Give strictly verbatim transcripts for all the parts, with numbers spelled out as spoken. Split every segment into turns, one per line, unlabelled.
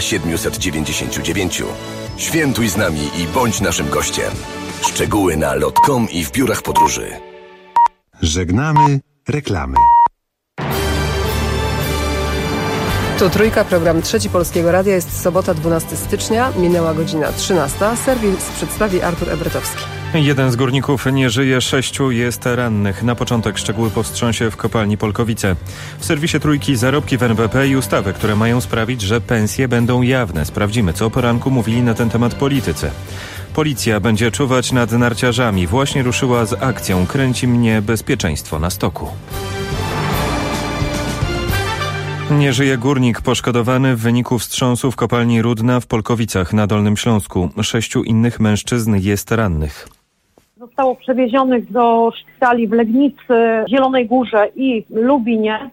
siedemset dziewięćdziesiąt dziewięć. Świętuj z nami i bądź naszym gościem. Szczegóły na lot kropka com i w biurach podróży.
Żegnamy reklamy.
Tu Trójka, program Trzeci Polskiego Radia. Jest sobota, dwunastego stycznia, minęła godzina trzynasta. Serwis przedstawi Artur Ebretowski.
Jeden z górników nie żyje, sześciu jest rannych. Na początek szczegóły po wstrząsie w kopalni Polkowice. W serwisie Trójki zarobki w N B P i ustawy, które mają sprawić, że pensje będą jawne. Sprawdzimy, co o poranku mówili na ten temat politycy. Policja będzie czuwać nad narciarzami. Właśnie ruszyła z akcją Kręci mnie bezpieczeństwo na stoku. Nie żyje górnik poszkodowany w wyniku wstrząsu w kopalni Rudna w Polkowicach na Dolnym Śląsku. Sześciu innych mężczyzn jest rannych.
Zostało przewiezionych do szpitali w Legnicy, Zielonej Górze i Lubinie.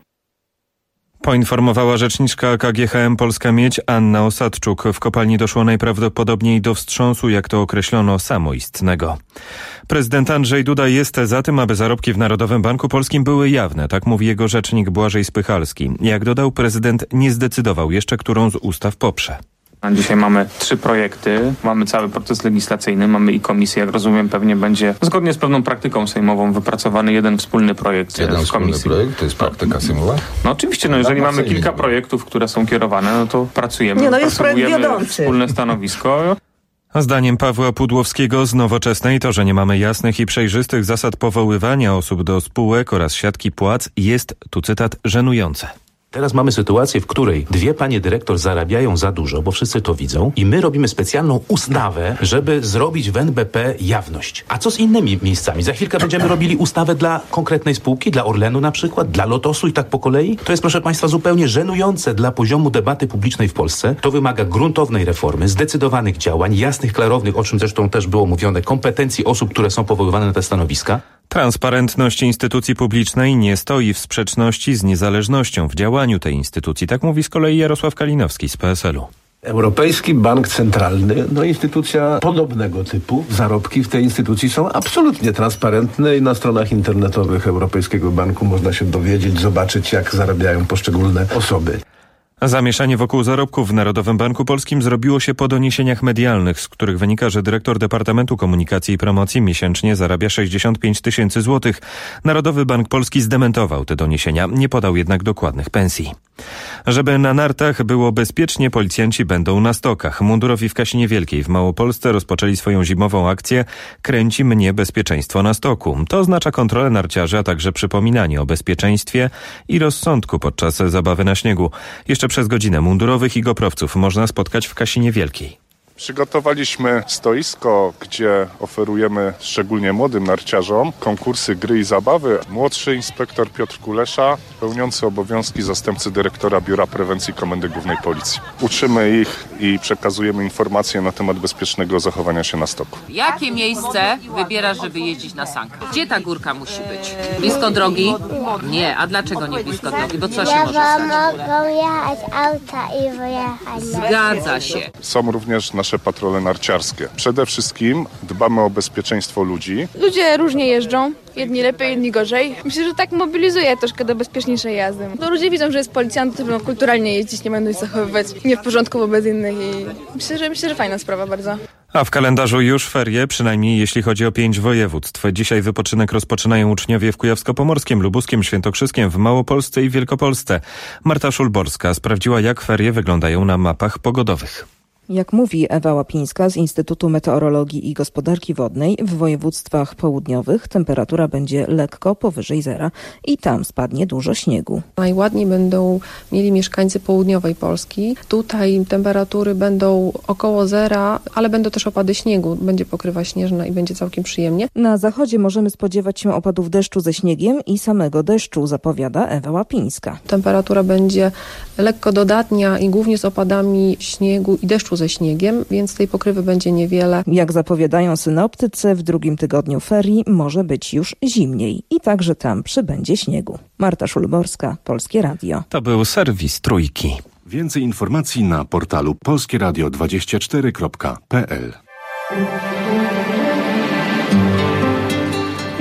Poinformowała rzeczniczka K G H M Polska Miedź Anna Osadczuk. W kopalni doszło najprawdopodobniej do wstrząsu, jak to określono, samoistnego. Prezydent Andrzej Duda jest za tym, aby zarobki w Narodowym Banku Polskim były jawne. Tak mówi jego rzecznik Błażej Spychalski. Jak dodał, prezydent nie zdecydował jeszcze, którą z ustaw poprze.
Dzisiaj mamy trzy projekty, mamy cały proces legislacyjny, mamy i komisję, jak rozumiem, pewnie będzie zgodnie z pewną praktyką sejmową wypracowany jeden wspólny projekt
jeden
w komisji.
Jeden projekt, to jest praktyka sejmowa?
No oczywiście, no jeżeli mamy kilka projektów, które są kierowane, no to pracujemy,
Nie, no jest projekt wiodący.
Wspólne stanowisko.
A zdaniem Pawła Pudłowskiego z Nowoczesnej to, że nie mamy jasnych i przejrzystych zasad powoływania osób do spółek oraz siatki płac jest, tu cytat, żenujące.
Teraz mamy sytuację, w której dwie panie dyrektor zarabiają za dużo, bo wszyscy to widzą i my robimy specjalną ustawę, żeby zrobić w N B P jawność. A co z innymi miejscami? Za chwilkę będziemy robili ustawę dla konkretnej spółki, dla Orlenu na przykład, dla Lotosu i tak po kolei. To jest, proszę państwa, zupełnie żenujące dla poziomu debaty publicznej w Polsce. To wymaga gruntownej reformy, zdecydowanych działań, jasnych, klarownych, o czym zresztą też było mówione, kompetencji osób, które są powoływane na te stanowiska.
Transparentność instytucji publicznej nie stoi w sprzeczności z niezależnością w działaniu tej instytucji. Tak mówi z kolei Jarosław Kalinowski z P S L u.
Europejski Bank Centralny, no instytucja podobnego typu. Zarobki w tej instytucji są absolutnie transparentne i na stronach internetowych Europejskiego Banku można się dowiedzieć, zobaczyć, jak zarabiają poszczególne osoby.
Zamieszanie wokół zarobków w Narodowym Banku Polskim zrobiło się po doniesieniach medialnych, z których wynika, że dyrektor Departamentu Komunikacji i Promocji miesięcznie zarabia sześćdziesiąt pięć tysięcy złotych. Narodowy Bank Polski zdementował te doniesienia, nie podał jednak dokładnych pensji. Żeby na nartach było bezpiecznie, policjanci będą na stokach. Mundurowi w Kasinie Wielkiej w Małopolsce rozpoczęli swoją zimową akcję Kręci mnie bezpieczeństwo na stoku. To oznacza kontrolę narciarzy, a także przypominanie o bezpieczeństwie i rozsądku podczas zabawy na śniegu. Jeszcze przez godzinę mundurowych i goprowców można spotkać w Kasinie Wielkiej.
Przygotowaliśmy stoisko, gdzie oferujemy szczególnie młodym narciarzom konkursy gry i zabawy. Młodszy inspektor Piotr Kulesza, pełniący obowiązki zastępcy dyrektora Biura Prewencji Komendy Głównej Policji. Uczymy ich i przekazujemy informacje na temat bezpiecznego zachowania się na stoku.
Jakie miejsce wybierasz, żeby jeździć na sankach? Gdzie ta górka musi być? Blisko drogi? Nie. A dlaczego nie blisko drogi? Bo co się może stać?
Mogą jechać auta i wyjechać.
Zgadza się.
Są również nasze patrole narciarskie. Przede wszystkim dbamy o bezpieczeństwo ludzi.
Ludzie różnie jeżdżą. Jedni lepiej, jedni gorzej. Myślę, że tak mobilizuje troszkę do bezpieczniejszej jazdy. No, ludzie widzą, że jest policjant, to będą kulturalnie jeździć, nie będą się zachowywać nie w porządku wobec innych i myślę, że myślę, że fajna sprawa bardzo.
A w kalendarzu już ferie, przynajmniej jeśli chodzi o pięć województw. Dzisiaj wypoczynek rozpoczynają uczniowie w Kujawsko-Pomorskim, Lubuskiem, Świętokrzyskiem, w Małopolsce i Wielkopolsce. Marta Szulborska sprawdziła, jak ferie wyglądają na mapach pogodowych.
Jak mówi Ewa Łapińska z Instytutu Meteorologii i Gospodarki Wodnej, w województwach południowych temperatura będzie lekko powyżej zera i tam spadnie dużo śniegu.
Najładniej będą mieli mieszkańcy południowej Polski. Tutaj temperatury będą około zera, ale będą też opady śniegu. Będzie pokrywa śnieżna i będzie całkiem przyjemnie.
Na zachodzie możemy spodziewać się opadów deszczu ze śniegiem i samego deszczu, zapowiada Ewa Łapińska.
Temperatura będzie lekko dodatnia i głównie z opadami śniegu i deszczu ze śniegiem, więc tej pokrywy będzie niewiele.
Jak zapowiadają synoptycy, w drugim tygodniu ferii może być już zimniej i także tam przybędzie śniegu. Marta Szulborska, Polskie Radio.
To był serwis Trójki.
Więcej informacji na portalu polskie radio dwadzieścia cztery kropka p l.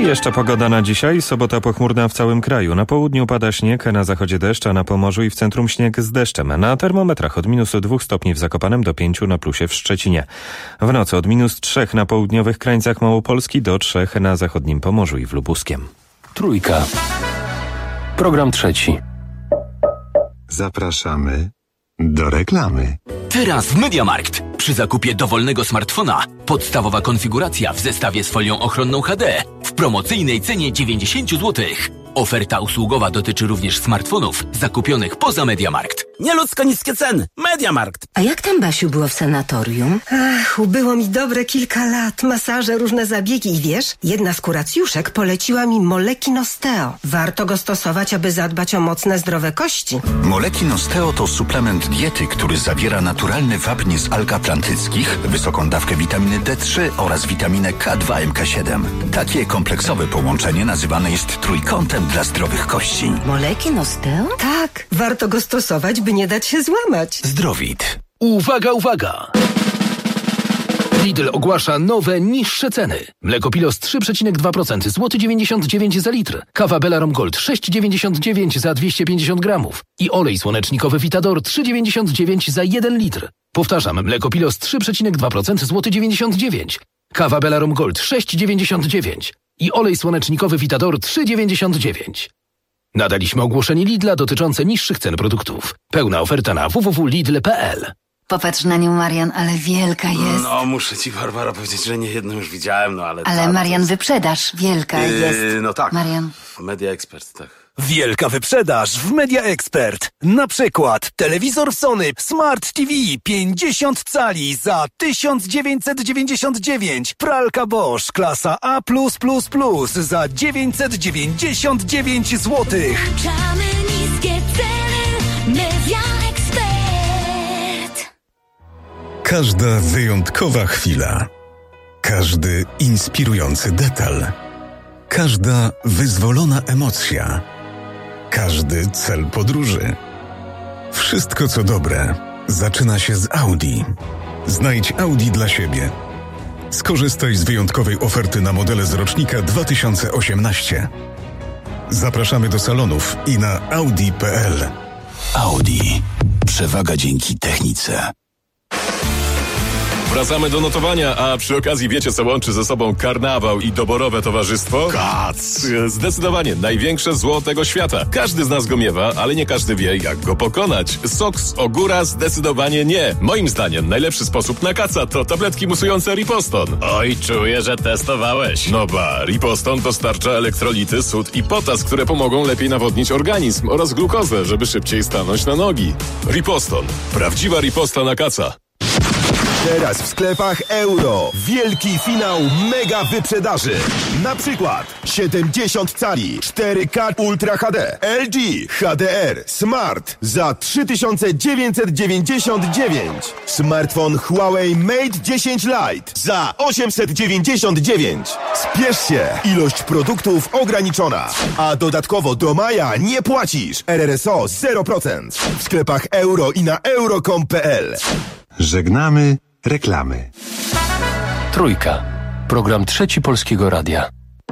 jeszcze pogoda na dzisiaj. Sobota pochmurna w całym kraju. Na południu pada śnieg, na zachodzie deszcz, a na Pomorzu i w centrum śnieg z deszczem. Na termometrach od minusu dwóch stopni w Zakopanem do pięciu na plusie w Szczecinie. W nocy od minus trzech na południowych krańcach Małopolski do trzech na zachodnim Pomorzu i w Lubuskiem.
Trójka. Program trzeci.
Zapraszamy do reklamy.
Teraz w MediaMarkt. Przy zakupie dowolnego smartfona podstawowa konfiguracja w zestawie z folią ochronną H D w promocyjnej cenie dziewięćdziesiąt złotych. Oferta usługowa dotyczy również smartfonów zakupionych poza MediaMarkt.
Nieludzko niskie ceny. MediaMarkt.
A jak tam, Basiu, było w sanatorium?
Ach, ubyło mi dobre kilka lat. Masaże, różne zabiegi i wiesz, jedna z kuracjuszek poleciła mi Molekin Osteo. Warto go stosować, aby zadbać o mocne, zdrowe kości.
Molekin Osteo to suplement diety, który zawiera naturalny wapń z alg atlantyckich, wysoką dawkę witaminy D trzy oraz witaminę K dwa M K siedem. Takie kompleksowe połączenie nazywane jest trójkątem dla zdrowych kości.
Molekin Osteo?
Tak, warto go stosować, by nie dać się złamać.
Zdrowit.
Uwaga, uwaga! Lidl ogłasza nowe, niższe ceny. Mleko Pilos trzy przecinek dwa procent, złoty dziewięćdziesiąt dziewięć za litr. Kawa Belarom Gold sześć dziewięćdziesiąt dziewięć za dwieście pięćdziesiąt gramów. I olej słonecznikowy Vitador trzy dziewięćdziesiąt dziewięć za jeden litr. Powtarzam, mleko Pilos trzy przecinek dwa procent, złoty dziewięćdziesiąt dziewięć. Kawa Belarom Gold sześć dziewięćdziesiąt dziewięć. I olej słonecznikowy Vitador trzy dziewięćdziesiąt dziewięć. Nadaliśmy ogłoszenie Lidla dotyczące niższych cen produktów. Pełna oferta na w w w kropka lidl kropka p l.
Popatrz na nią, Marian, ale wielka jest.
No, muszę ci, Barbara, powiedzieć, że nie jedną już widziałem, no ale...
Ale
ta,
Marian, jest... wyprzedaż wielka
yy,
jest.
No tak.
Marian.
Media Expert, tak.
Wielka wyprzedaż w Media Expert. Na przykład telewizor Sony Smart T V pięćdziesiąt cali za tysiąc dziewięćset dziewięćdziesiąt dziewięć. Pralka Bosch klasa A plus plus plus za dziewięćset dziewięćdziesiąt dziewięć złotych.
Niskie ceny. Media Expert.
Każda wyjątkowa chwila. Każdy inspirujący detal. Każda wyzwolona emocja. Każdy cel podróży. Wszystko co dobre zaczyna się z Audi. Znajdź Audi dla siebie. Skorzystaj z wyjątkowej oferty na modele z rocznika dwa tysiące osiemnaście. Zapraszamy do salonów i na audi kropka p l.
Audi. Przewaga dzięki technice.
Wracamy do notowania, a przy okazji wiecie, co łączy ze sobą karnawał i doborowe towarzystwo? Kac! Zdecydowanie największe zło tego świata. Każdy z nas go miewa, ale nie każdy wie, jak go pokonać. Sok z ogóra zdecydowanie nie. Moim zdaniem najlepszy sposób na kaca to tabletki musujące Riposton. Oj, czuję, że testowałeś. No ba, Riposton dostarcza elektrolity, sód i potas, które pomogą lepiej nawodnić organizm oraz glukozę, żeby szybciej stanąć na nogi. Riposton. Prawdziwa riposta na kaca.
Teraz w sklepach Euro. Wielki finał mega wyprzedaży. Na przykład siedemdziesiąt cali cztery K Ultra H D L G H D R Smart za trzy tysiące dziewięćset dziewięćdziesiąt dziewięć. Smartfon Huawei Mate dziesięć Lite za osiemset dziewięćdziesiąt dziewięć. Spiesz się, ilość produktów ograniczona. A dodatkowo do maja nie płacisz. R R S O zero procent. W sklepach Euro i na euro kropka com kropka p l.
Żegnamy reklamy.
Trójka. Program trzeci Polskiego Radia.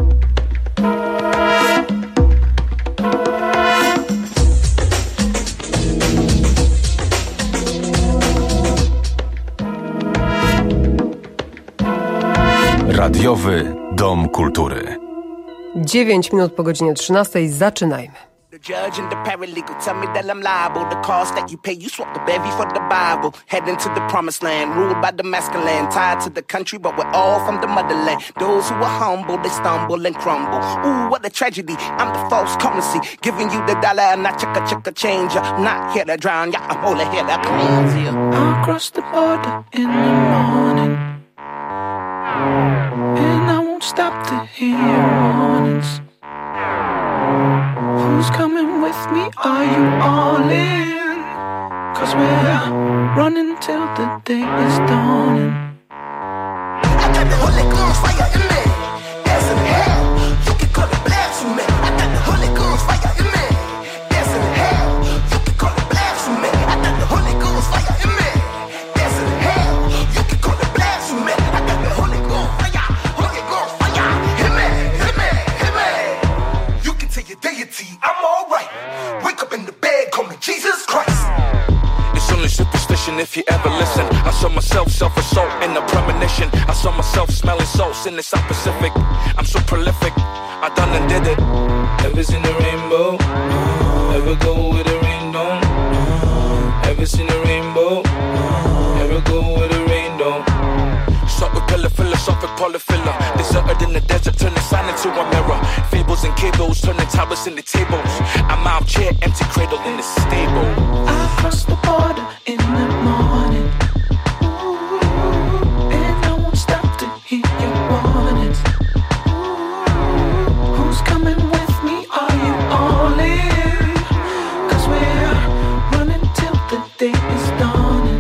Radiowy Dom Kultury.
dziewięć minut po godzinie trzynastej. Zaczynajmy.
The judge and the paralegal tell me that I'm liable. The cost that you pay, you swap the bevy for the Bible. Heading to the promised land, ruled by the masculine. Tied to the country, but we're all from the motherland. Those who are humble, they stumble and crumble. Ooh, what a tragedy, I'm the false currency. Giving you the dollar and I chicka chicka change ya. Not here to drown ya, I'm only here to cleanse you.
I'll cross the border in the morning, and I won't stop to hear warnings. Who's coming with me? Are you all in? Cause we're running till the day is dawning.
I got the Holy Ghost fire in me. There's in hell, you can call it blasphemy. I got the Holy Ghost fire in me. There's in hell, you can call it blasphemy. I got the Holy Ghost fire in me. There's in hell, you can call it blasphemy. I got the Holy Ghost fire, Holy Ghost fire in me, in me.
And if you ever listen, I saw myself self-assault in a premonition. I saw myself smelling salts in the South Pacific. I'm so prolific, I done and did it.
Ever seen a rainbow? Ever go with a rain down? Ever seen a rainbow? Ever go with a rain down?
Start with pillar, philosophic polyfiller. Deserted in the desert, turning sand into a mirror. Fables and cables, turning towers into tables. I'm out chair, empty cradle in the stable.
I crossed the border in the morning. Ooh, and I won't stop to hear your warnings. Ooh, who's coming with me? Are you all in? Cause we're running till the day is dawning.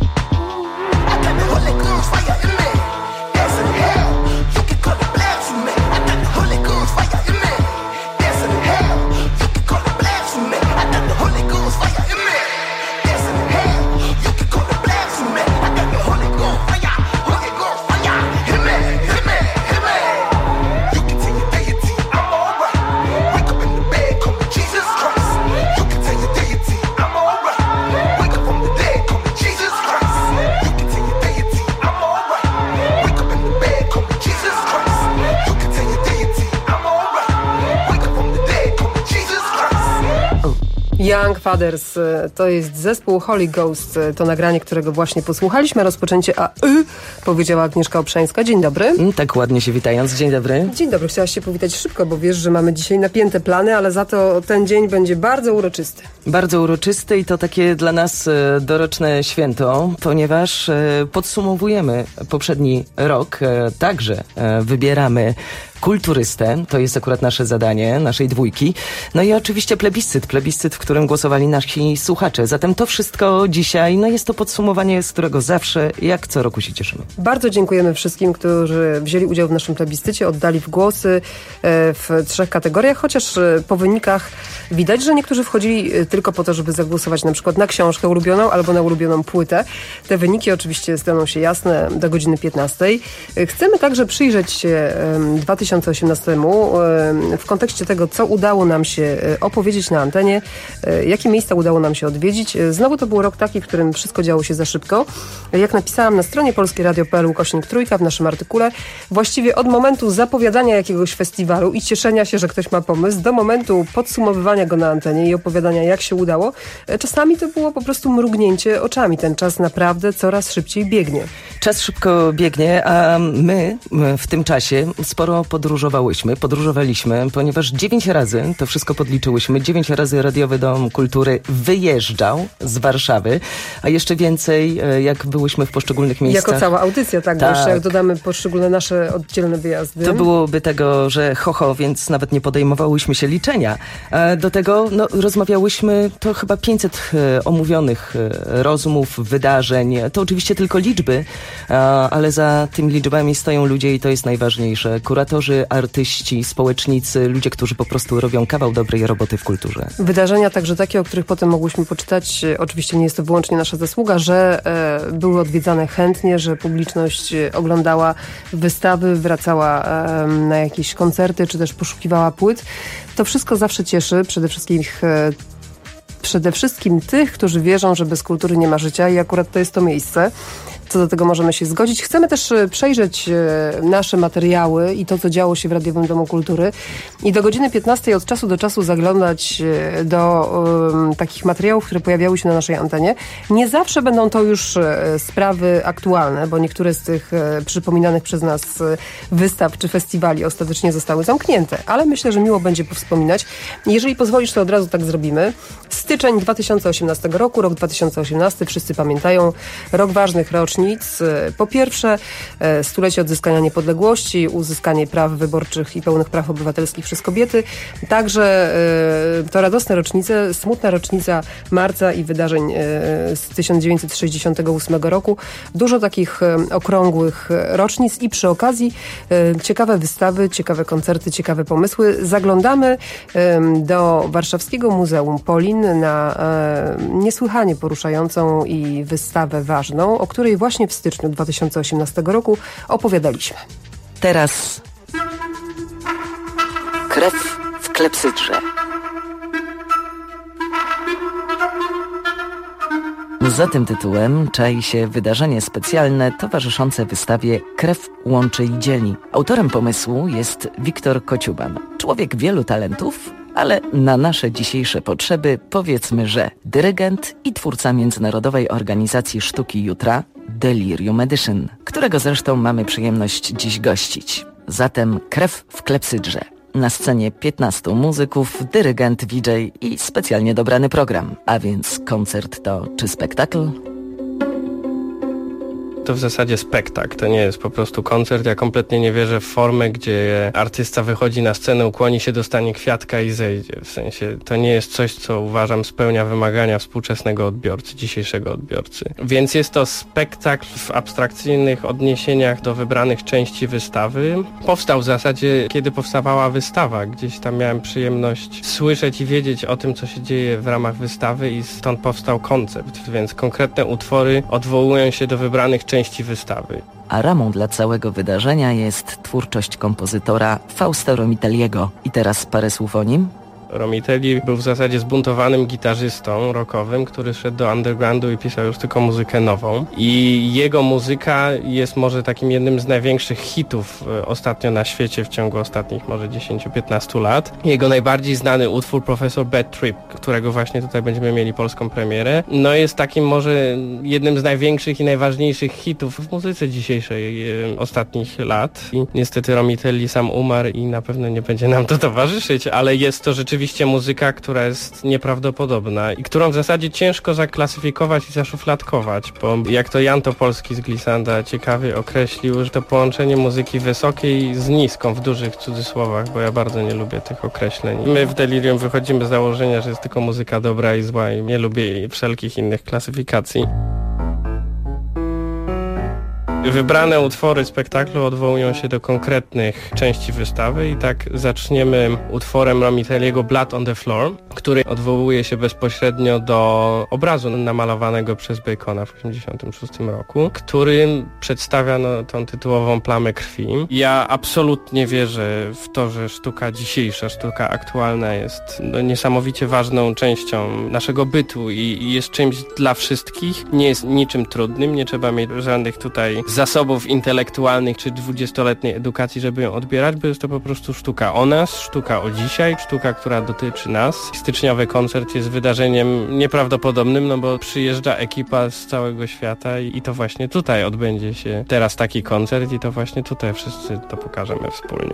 I got the Holy Ghost fire in me. There's in hell, you can call it blasphemy. I got the Holy Ghost fire in me. There's in hell, you can call it blasphemy. I got the Holy Ghost fire in me. There's in hell, you can call it blasphemy. I got the Holy Ghost fire, Holy Ghost fire. Hit me, hit me, hit me. You can tell your deity I'm alright. Wake up in the bed, call me Jesus Christ. You can tell your deity I'm alright. Wake up from the dead, call me Jesus Christ. You can tell your deity I'm alright. Wake up in the bed, call me Jesus Christ. You can tell your deity I'm alright. Wake up from the dead, call me Jesus Christ.
Young Fathers to jest zespół Holy Ghost, to nagranie, którego właśnie posłuchaliśmy. Rozpoczęcie A Y, powiedziała Agnieszka Obszańska. Dzień dobry.
Tak ładnie się witając. Dzień dobry.
Dzień dobry. Chciałaś się powitać szybko, bo wiesz, że mamy dzisiaj napięte plany, ale za to ten dzień będzie bardzo uroczysty.
Bardzo uroczysty i to takie dla nas e, doroczne święto, ponieważ e, podsumowujemy poprzedni rok, e, także e, wybieramy kulturystę, to jest akurat nasze zadanie, naszej dwójki. No i oczywiście plebiscyt, plebiscyt, w którym głosowali nasi słuchacze. Zatem to wszystko dzisiaj, no jest to podsumowanie, z którego zawsze, jak co roku się cieszymy.
Bardzo dziękujemy wszystkim, którzy wzięli udział w naszym plebiscycie, oddali w głosy w trzech kategoriach, chociaż po wynikach widać, że niektórzy wchodzili tylko po to, żeby zagłosować na przykład na książkę ulubioną albo na ulubioną płytę. Te wyniki oczywiście staną się jasne do godziny piętnastej. Chcemy także przyjrzeć się dwa tysiące osiemnastemu w kontekście tego, co udało nam się opowiedzieć na antenie, jakie miejsca udało nam się odwiedzić. Znowu to był rok taki, w którym wszystko działo się za szybko. Jak napisałam na stronie polskieradio kropka p l ukośnik trójka w naszym artykule, właściwie od momentu zapowiadania jakiegoś festiwalu i cieszenia się, że ktoś ma pomysł, do momentu podsumowywania go na antenie i opowiadania, jak się udało, czasami to było po prostu mrugnięcie oczami. Ten czas naprawdę coraz szybciej biegnie.
Czas szybko biegnie, a my w tym czasie sporo podróżowałyśmy, podróżowaliśmy, ponieważ dziewięć razy, to wszystko podliczyłyśmy, dziewięć razy Radiowy Dom Kultury wyjeżdżał z Warszawy, a jeszcze więcej, jak byłyśmy w poszczególnych miejscach.
Jako cała audycja, tak,
tak.
Bo jeszcze jak dodamy poszczególne nasze oddzielne wyjazdy.
To byłoby tego, że ho, ho, więc nawet nie podejmowałyśmy się liczenia. Do tego no, rozmawiałyśmy, to chyba pięćset omówionych rozmów, wydarzeń. To oczywiście tylko liczby, ale za tymi liczbami stoją ludzie i to jest najważniejsze. Kuratorzy, artyści, społecznicy, ludzie, którzy po prostu robią kawał dobrej roboty w kulturze.
Wydarzenia także takie, o których potem mogłyśmy poczytać. Oczywiście nie jest to wyłącznie nasza zasługa, że e, były odwiedzane chętnie, że publiczność oglądała wystawy, wracała e, na jakieś koncerty, czy też poszukiwała płyt. To wszystko zawsze cieszy, przede wszystkim e, przede wszystkim tych, którzy wierzą, że bez kultury nie ma życia i akurat to jest to miejsce. Co do tego możemy się zgodzić. Chcemy też przejrzeć nasze materiały i to, co działo się w Radiowym Domu Kultury i do godziny piętnastej od czasu do czasu zaglądać do um, takich materiałów, które pojawiały się na naszej antenie. Nie zawsze będą to już sprawy aktualne, bo niektóre z tych przypominanych przez nas wystaw czy festiwali ostatecznie zostały zamknięte, ale myślę, że miło będzie powspominać. Jeżeli pozwolisz, to od razu tak zrobimy. Styczeń dwa tysiące osiemnastego roku, rok dwa tysiące osiemnasty, wszyscy pamiętają, rok ważnych rocznic. Po pierwsze, stulecie odzyskania niepodległości, uzyskanie praw wyborczych i pełnych praw obywatelskich przez kobiety. Także to radosne rocznice, smutna rocznica marca i wydarzeń z tysiąc dziewięćset sześćdziesiątego ósmego roku. Dużo takich okrągłych rocznic i przy okazji ciekawe wystawy, ciekawe koncerty, ciekawe pomysły. Zaglądamy do Warszawskiego Muzeum Polin na niesłychanie poruszającą i wystawę ważną, o której właśnie w styczniu dwa tysiące osiemnastego roku opowiadaliśmy.
Teraz krew w klepsydrze. Za tym tytułem czai się wydarzenie specjalne towarzyszące wystawie Krew łączy i dzieli. Autorem pomysłu jest Wiktor Kociuban. Człowiek wielu talentów, ale na nasze dzisiejsze potrzeby powiedzmy, że dyrygent i twórca Międzynarodowej Organizacji Sztuki Jutra Delirium Edition, którego zresztą mamy przyjemność dziś gościć. Zatem Krew w klepsydrze. Na scenie piętnastu muzyków, dyrygent, D J i specjalnie dobrany program. A więc koncert to czy spektakl?
To w zasadzie spektakl, to nie jest po prostu koncert. Ja kompletnie nie wierzę w formę, gdzie artysta wychodzi na scenę, ukłoni się, dostanie kwiatka i zejdzie. W sensie to nie jest coś, co uważam spełnia wymagania współczesnego odbiorcy, dzisiejszego odbiorcy. Więc jest to spektakl w abstrakcyjnych odniesieniach do wybranych części wystawy. Powstał w zasadzie, kiedy powstawała wystawa. Gdzieś tam miałem przyjemność słyszeć i wiedzieć o tym, co się dzieje w ramach wystawy i stąd powstał koncept. Więc konkretne utwory odwołują się do wybranych części wystawy.
A ramą dla całego wydarzenia jest twórczość kompozytora Fausta Romitelliego. I teraz parę słów o nim.
Romitelli był w zasadzie zbuntowanym gitarzystą rockowym, który szedł do undergroundu i pisał już tylko muzykę nową. I jego muzyka jest może takim jednym z największych hitów ostatnio na świecie w ciągu ostatnich może dziesięć do piętnastu lat. Jego najbardziej znany utwór Professor Bad Trip, którego właśnie tutaj będziemy mieli polską premierę, no jest takim może jednym z największych i najważniejszych hitów w muzyce dzisiejszej e, ostatnich lat. I niestety Romitelli sam umarł i na pewno nie będzie nam to towarzyszyć, ale jest to rzeczywiście Oczywiście muzyka, która jest nieprawdopodobna i którą w zasadzie ciężko zaklasyfikować i zaszufladkować, bo jak to Jan Topolski z Glissanda ciekawie określił, że to połączenie muzyki wysokiej z niską, w dużych cudzysłowach, bo ja bardzo nie lubię tych określeń. My w Delirium wychodzimy z założenia, że jest tylko muzyka dobra i zła i nie lubię wszelkich innych klasyfikacji. Wybrane utwory spektaklu odwołują się do konkretnych części wystawy i tak zaczniemy utworem Romitelliego Blood on the Floor, który odwołuje się bezpośrednio do obrazu namalowanego przez Bacona w osiemdziesiątym szóstym roku, który przedstawia no, tą tytułową plamę krwi. Ja absolutnie wierzę w to, że sztuka dzisiejsza, sztuka aktualna jest no, niesamowicie ważną częścią naszego bytu i, i jest czymś dla wszystkich. Nie jest niczym trudnym, nie trzeba mieć żadnych tutaj zasobów intelektualnych czy dwudziestoletniej edukacji, żeby ją odbierać, bo jest to po prostu sztuka o nas, sztuka o dzisiaj, sztuka, która dotyczy nas. Styczniowy koncert jest wydarzeniem nieprawdopodobnym, no bo przyjeżdża ekipa z całego świata i, i to właśnie tutaj odbędzie się teraz taki koncert i to właśnie tutaj wszyscy to pokażemy wspólnie.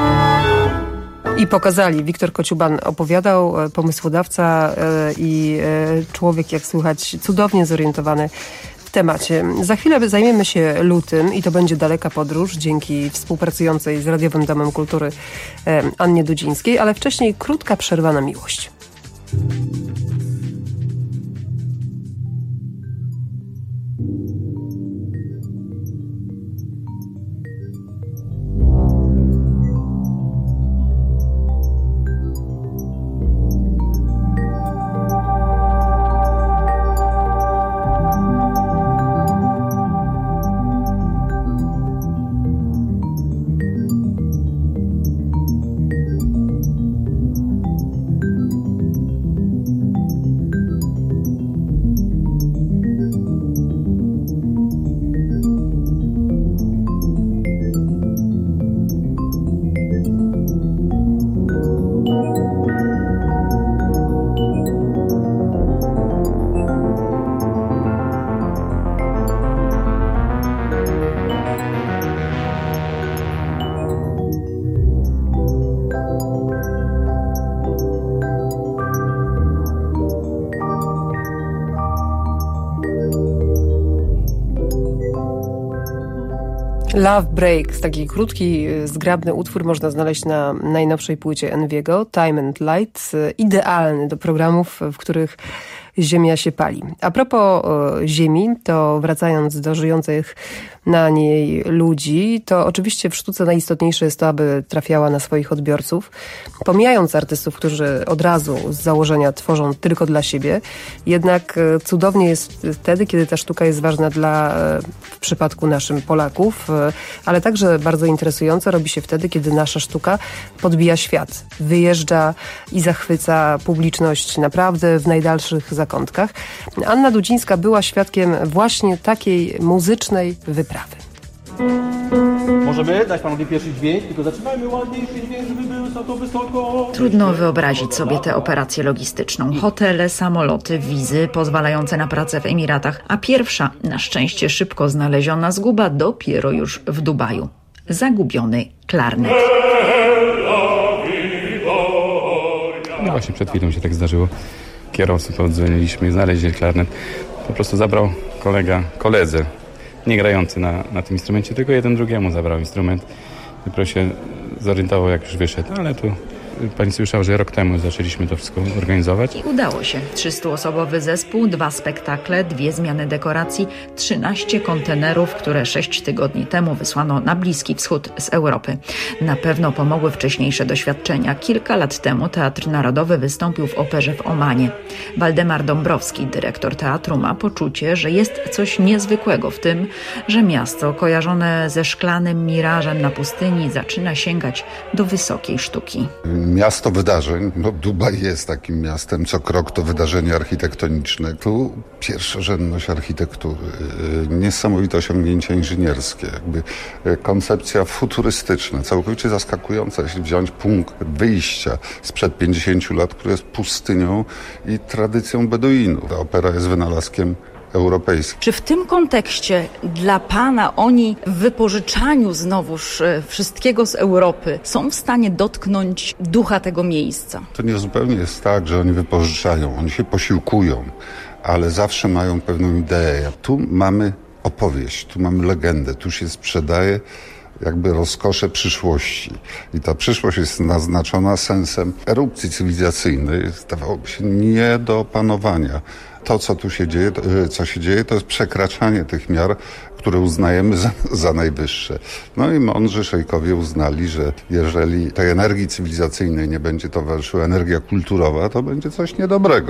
I pokazali. Wiktor Kociuban opowiadał, pomysłodawca i człowiek, jak słychać, cudownie zorientowany w temacie. Za chwilę zajmiemy się lutym i to będzie daleka podróż dzięki współpracującej z Radiowym Domem Kultury Annie Dudzińskiej, ale wcześniej krótka przerwa na miłość. Love Break, taki krótki, zgrabny utwór można znaleźć na najnowszej płycie Enviego, Time and Light, idealny do programów, w których ziemia się pali. A propos e, ziemi, to wracając do żyjących na niej ludzi, to oczywiście w sztuce najistotniejsze jest to, aby trafiała na swoich odbiorców. Pomijając artystów, którzy od razu z założenia tworzą tylko dla siebie, jednak e, cudownie jest wtedy, kiedy ta sztuka jest ważna dla, e, w przypadku naszym Polaków, e, ale także bardzo interesująca robi się wtedy, kiedy nasza sztuka podbija świat. Wyjeżdża i zachwyca publiczność naprawdę w najdalszych zakątkach zakątkach. Anna Dudzińska była świadkiem właśnie takiej muzycznej wyprawy.
Możemy dać panowie pierwszy dźwięk, tylko zaczynajmy ładniejszy dźwięk, żeby był to wysoko.
Trudno wyobrazić sobie tę operację logistyczną. Hotele, samoloty, wizy pozwalające na pracę w Emiratach, a pierwsza, na szczęście szybko znaleziona zguba dopiero już w Dubaju. Zagubiony klarnet.
No właśnie przed chwilą się tak zdarzyło. Kierowcy podzwoniliśmy i znaleźli klarnet. Po prostu zabrał kolega, koledze, nie grający na, na tym instrumencie, tylko jeden drugiemu zabrał instrument. Dopiero się zorientował, jak już wyszedł, ale tu pani słyszał, że rok temu zaczęliśmy to wszystko organizować.
I udało się. trzystuosobowy zespół, dwa spektakle, dwie zmiany dekoracji, trzynaście kontenerów, które sześć tygodni temu wysłano na Bliski Wschód z Europy. Na pewno pomogły wcześniejsze doświadczenia. Kilka lat temu Teatr Narodowy wystąpił w operze w Omanie. Waldemar Dąbrowski, dyrektor teatru, ma poczucie, że jest coś niezwykłego w tym, że miasto kojarzone ze szklanym mirażem na pustyni zaczyna sięgać do wysokiej sztuki.
Miasto wydarzeń, no Dubaj jest takim miastem, co krok to wydarzenie architektoniczne. Tu pierwszorzędność architektury, niesamowite osiągnięcia inżynierskie, jakby koncepcja futurystyczna, całkowicie zaskakująca, jeśli wziąć punkt wyjścia sprzed pięćdziesięciu lat, który jest pustynią i tradycją Beduinów. Ta opera jest wynalazkiem europejskim.
Czy w tym kontekście dla pana oni w wypożyczaniu znowuż wszystkiego z Europy są w stanie dotknąć ducha tego miejsca?
To nie zupełnie jest tak, że oni wypożyczają, oni się posiłkują, ale zawsze mają pewną ideę. Tu mamy opowieść, tu mamy legendę, tu się sprzedaje jakby rozkosze przyszłości. I ta przyszłość jest naznaczona sensem erupcji cywilizacyjnej, zdawałoby się nie do opanowania. To, co tu się dzieje, co się dzieje, to jest przekraczanie tych miar, które uznajemy za, za najwyższe. No i mądrzy szejkowie uznali, że jeżeli tej energii cywilizacyjnej nie będzie towarzyszyła energia kulturowa, to będzie coś niedobrego.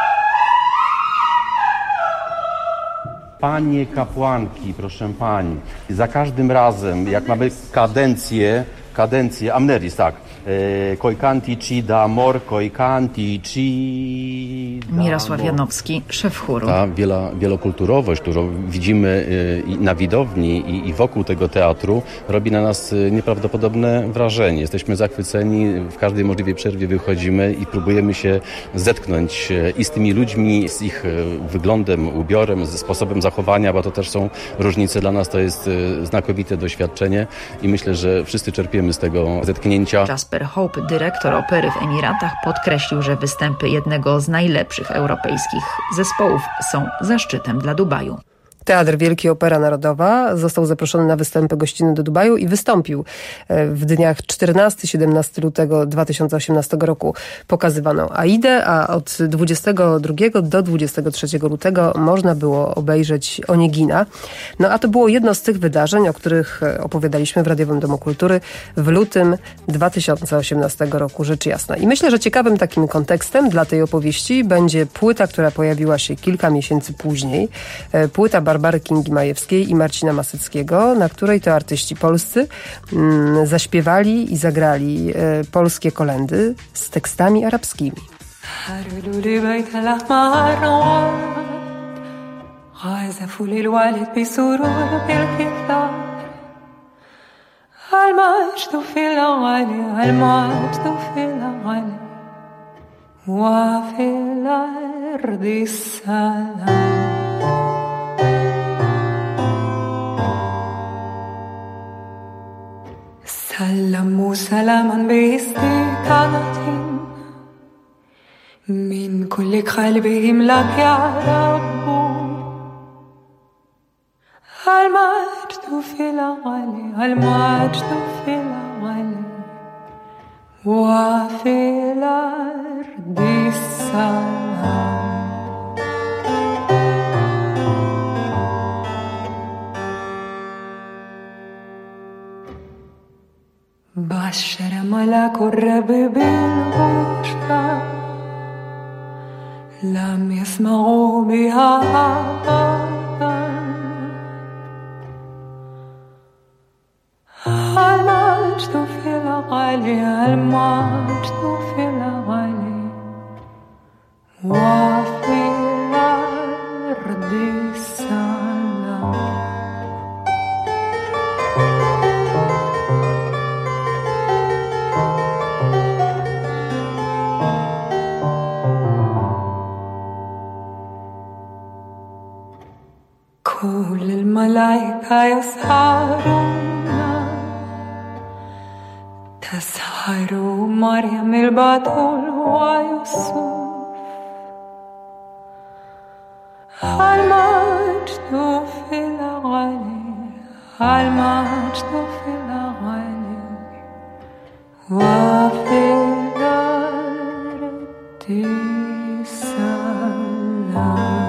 Panie kapłanki, proszę pani, za każdym razem, jak mamy kadencję, kadencję, amneris, tak, e, koikanti ci da mor, koikanti ci da
Mirosław Janowski, szef chóru.
Ta wielo, wielokulturowość, którą widzimy e, na widowni i, i wokół tego teatru, robi na nas e, nieprawdopodobne wrażenie. Jesteśmy zachwyceni, w każdej możliwej przerwie wychodzimy i próbujemy się zetknąć e, i z tymi ludźmi, z ich e, wyglądem, ubiorem, ze sposobem zachowania, bo to też są różnice. Dla nas to jest e, znakomite doświadczenie i myślę, że wszyscy czerpiemy z tego zetknięcia.
Jasper Hope, dyrektor opery w Emiratach, podkreślił, że występy jednego z najlepszych europejskich zespołów są zaszczytem dla Dubaju.
Teatr Wielki Opera Narodowa został zaproszony na występy gościnne do Dubaju i wystąpił w dniach czternastego siedemnastego lutego dwa tysiące osiemnastego roku. Pokazywano Aidę, a od dwudziestego drugiego do dwudziestego trzeciego lutego można było obejrzeć Onegina. No a to było jedno z tych wydarzeń, o których opowiadaliśmy w Radiowym Domu Kultury w lutym dwa tysiące osiemnastego roku, rzecz jasna. I myślę, że ciekawym takim kontekstem dla tej opowieści będzie płyta, która pojawiła się kilka miesięcy później. Płyta Barbary Kingi-Majewskiej i Marcina Masyckiego, na której to artyści polscy mm, zaśpiewali i zagrali e, polskie kolędy z tekstami arabskimi.
سلموا سلاما باستكانة من كل قلبهم لك يا رب المجد في العلي المجد في العلي وفي الأرض السلام بشر ملك الرب بالبشرى لم يسمعوا بها أبدا المجد في العلي المجد في العلي وفي كل الملائكة يسهرون تسهر مريم البتول ويوسف المجد في الغالي المجد في الغالي وفي الأرض السلام.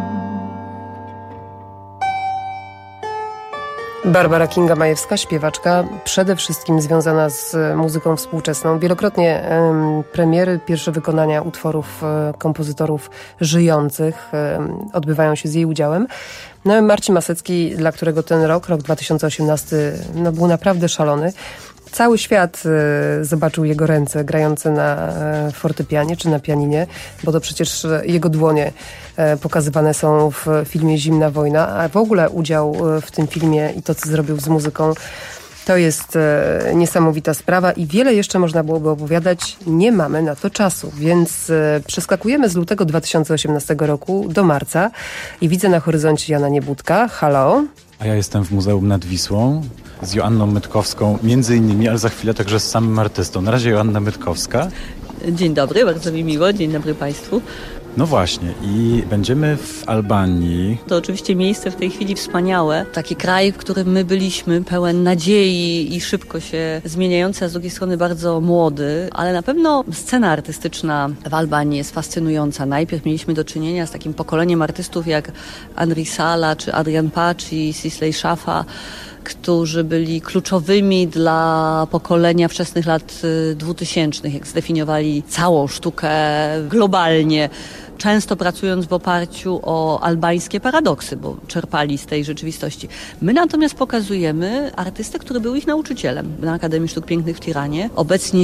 Barbara Kinga-Majewska, śpiewaczka, przede wszystkim związana z muzyką współczesną. Wielokrotnie um, premiery, pierwsze wykonania utworów um, kompozytorów żyjących um, odbywają się z jej udziałem. No i Marcin Masecki, dla którego ten rok, rok dwa tysiące osiemnasty, no, był naprawdę szalony. Cały świat e, zobaczył jego ręce grające na e, fortepianie czy na pianinie, bo to przecież jego dłonie e, pokazywane są w filmie Zimna wojna, a w ogóle udział e, w tym filmie i to, co zrobił z muzyką, to jest e, niesamowita sprawa i wiele jeszcze można byłoby opowiadać. Nie mamy na to czasu, więc e, przeskakujemy z lutego dwa tysiące osiemnastego roku do marca i widzę na horyzoncie Jana Niebudka. Halo?
A ja jestem w Muzeum nad Wisłą z Joanną Mytkowską, między innymi, ale za chwilę także z samym artystą. Na razie Joanna Mytkowska.
Dzień dobry, bardzo mi miło. Dzień dobry Państwu.
No właśnie i będziemy w Albanii.
To oczywiście miejsce w tej chwili wspaniałe. Taki kraj, w którym my byliśmy, pełen nadziei i szybko się zmieniający, a z drugiej strony bardzo młody. Ale na pewno scena artystyczna w Albanii jest fascynująca. Najpierw mieliśmy do czynienia z takim pokoleniem artystów jak Andri Sala, czy Adrian Paci, Sisley Szafa, którzy byli kluczowymi dla pokolenia wczesnych lat dwutysięcznych, jak zdefiniowali całą sztukę globalnie, często pracując w oparciu o albańskie paradoksy, bo czerpali z tej rzeczywistości. My natomiast pokazujemy artystę, który był ich nauczycielem na Akademii Sztuk Pięknych w Tiranie, obecnie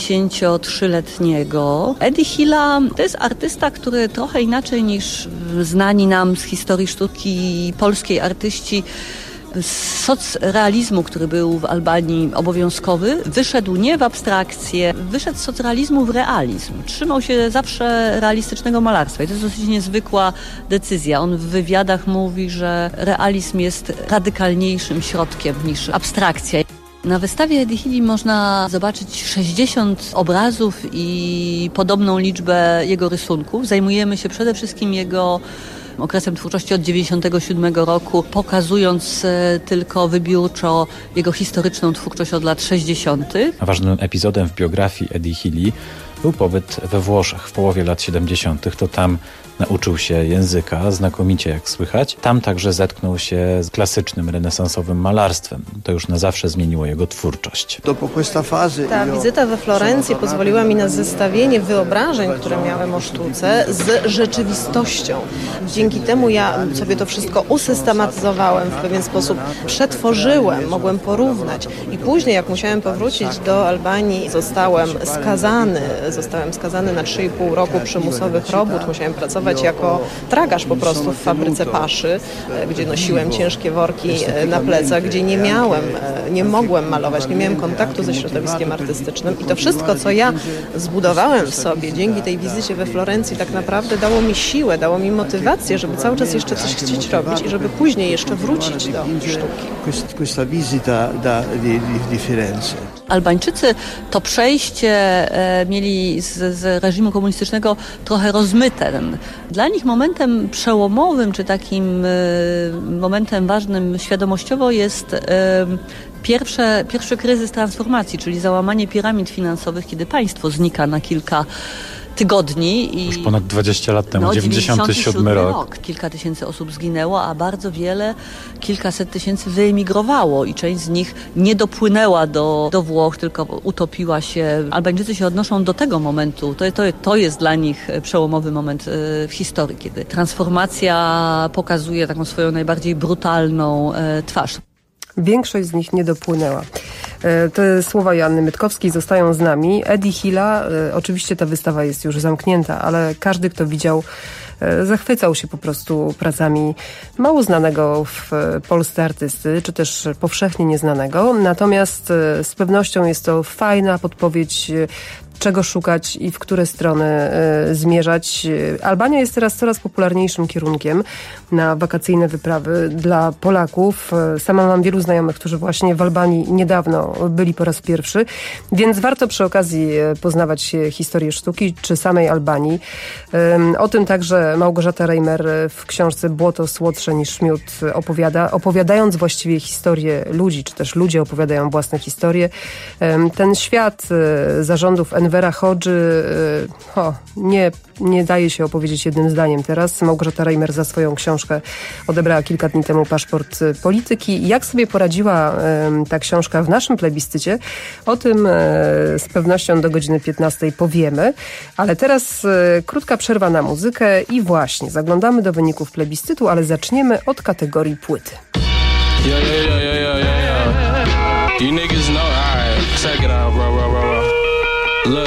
siedemdziesięciotrzyletniego. Eddie Hilla to jest artysta, który trochę inaczej niż znani nam z historii sztuki polskiej artyści z socrealizmu, który był w Albanii obowiązkowy, wyszedł nie w abstrakcję, wyszedł z socrealizmu w realizm. Trzymał się zawsze realistycznego malarstwa i to jest dosyć niezwykła decyzja. On w wywiadach mówi, że realizm jest radykalniejszym środkiem niż abstrakcja. Na wystawie Eddie Hilli można zobaczyć sześćdziesiąt obrazów i podobną liczbę jego rysunków. Zajmujemy się przede wszystkim jego okresem twórczości od dziewięćdziesiątego siódmego roku, pokazując tylko wybiórczo jego historyczną twórczość od lat sześćdziesiątych.
Ważnym epizodem w biografii Eddie Hilli był pobyt we Włoszech w połowie lat siedemdziesiątych. To tam nauczył się języka, znakomicie jak słychać. Tam także zetknął się z klasycznym, renesansowym malarstwem. To już na zawsze zmieniło jego twórczość.
Ta wizyta we Florencji pozwoliła mi na zestawienie wyobrażeń, które miałem o sztuce, z rzeczywistością. Dzięki temu ja sobie to wszystko usystematyzowałem, w pewien sposób przetworzyłem, mogłem porównać. I później, jak musiałem powrócić do Albanii, zostałem skazany, zostałem skazany na trzy i pół roku przymusowych robót. Musiałem pracować jako tragarz po prostu w fabryce paszy, gdzie nosiłem ciężkie worki na plecach, gdzie nie miałem, nie mogłem malować, nie miałem kontaktu ze środowiskiem artystycznym i to wszystko, co ja zbudowałem w sobie dzięki tej wizycie we Florencji, tak naprawdę dało mi siłę, dało mi motywację, żeby cały czas jeszcze coś chcieć robić i żeby później jeszcze wrócić do sztuki.
Questa visita da di, di Firenze.
Albańczycy to przejście e, mieli z, z reżimu komunistycznego trochę rozmyte. Dla nich momentem przełomowym, czy takim e, momentem ważnym świadomościowo jest e, pierwsze, pierwszy kryzys transformacji, czyli załamanie piramid finansowych, kiedy państwo znika na kilka tygodni. I
już ponad dwadzieścia lat temu,
no,
dziewięćdziesiąty siódmy rok.
rok. Kilka tysięcy osób zginęło, a bardzo wiele, kilkaset tysięcy wyemigrowało i część z nich nie dopłynęła do, do Włoch, tylko utopiła się. Albańczycy się odnoszą do tego momentu. To, to, to jest dla nich przełomowy moment w historii, kiedy transformacja pokazuje taką swoją najbardziej brutalną twarz.
Większość z nich nie dopłynęła. Te słowa Joanny Mytkowskiej zostają z nami. Eddie Hilla, oczywiście ta wystawa jest już zamknięta, ale każdy, kto widział, zachwycał się po prostu pracami mało znanego w Polsce artysty, czy też powszechnie nieznanego. Natomiast z pewnością jest to fajna podpowiedź, czego szukać i w które strony y, zmierzać. Albania jest teraz coraz popularniejszym kierunkiem na wakacyjne wyprawy dla Polaków. Sama mam wielu znajomych, którzy właśnie w Albanii niedawno byli po raz pierwszy, więc warto przy okazji poznawać historię sztuki czy samej Albanii. Y, o tym także Małgorzata Reimer w książce Błoto słodsze niż miód opowiada, opowiadając właściwie historię ludzi, czy też ludzie opowiadają własne historie. Y, ten świat y, zarządów Envera Hodży o, nie, nie daje się opowiedzieć jednym zdaniem teraz. Małgorzata Reimer za swoją książkę odebrała kilka dni temu paszport polityki. Jak sobie poradziła e, ta książka w naszym plebiscycie? O tym e, z pewnością do godziny piętnastej powiemy. Ale teraz e, krótka przerwa na muzykę i właśnie zaglądamy do wyników plebiscytu, ale zaczniemy od kategorii płyty.
Yo, yo, yo, yo, yo, yo, yo. You niggas know, alright, check it out, bro, bro, bro, bro. Look,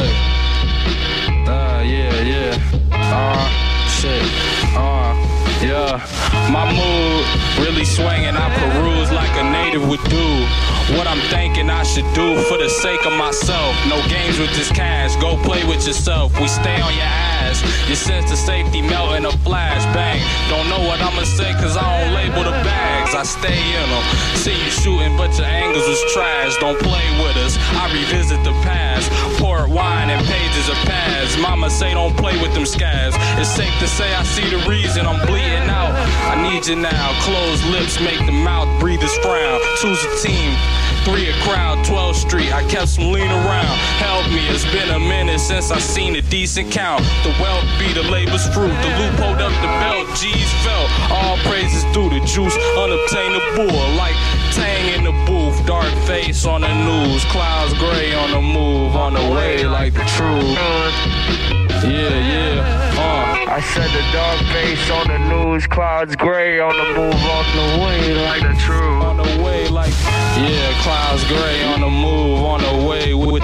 uh, yeah, yeah, uh, shit, uh, yeah, my mood really swinging, I peruse like a native would do, what I'm thinking I should do for the sake of myself, no games with this cash, go play with yourself, we stay on your ass, your sense of safety melt in a flash, bang, don't know what I'ma say cause I don't label the bags, I stay in them, see you shooting but your angles was trash, don't play with us, I revisit the past, pour wine and pages of pads, mama say don't play with them scabs, it's safe to say I see the reason I'm bleeding out, I need you now, closed lips make the mouth breathe this frown, choose a team, three a crowd, twelfth street, I kept some lean around, help me, it's been a minute since I seen a decent count, the wealth be the labor's fruit, the loop hold up the belt, G's felt, all praises due, the juice unobtainable, like Tang in the booth, dark face on the news, clouds gray on the move, on the way like the truth, yeah, yeah, uh, I said the dark face on the news, clouds gray on the move, on the way like the truth, on the way like, yeah, clouds gray on the move, on the way with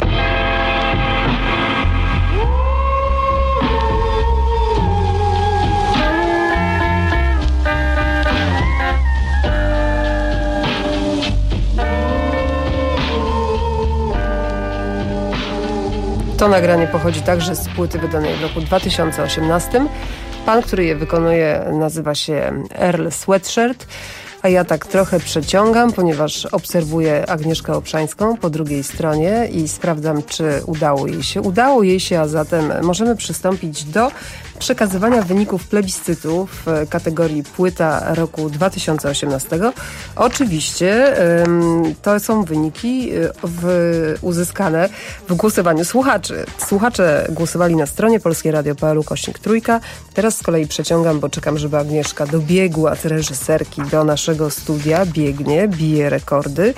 To nagranie pochodzi także z płyty wydanej w roku dwa tysiące osiemnastym. Pan, który je wykonuje, nazywa się Earl Sweatshirt, a ja tak trochę przeciągam, ponieważ obserwuję Agnieszkę Obszańską po drugiej stronie i sprawdzam, czy udało jej się. Udało jej się, a zatem możemy przystąpić do przekazywania wyników plebiscytu w kategorii płyta roku dwa tysiące osiemnastego. Oczywiście ym, to są wyniki w, uzyskane w głosowaniu słuchaczy. Słuchacze głosowali na stronie polskieradio.pl ukośnik trójka. Teraz z kolei przeciągam, bo czekam, żeby Agnieszka dobiegła z reżyserki do naszego studia. Biegnie, bije rekordy.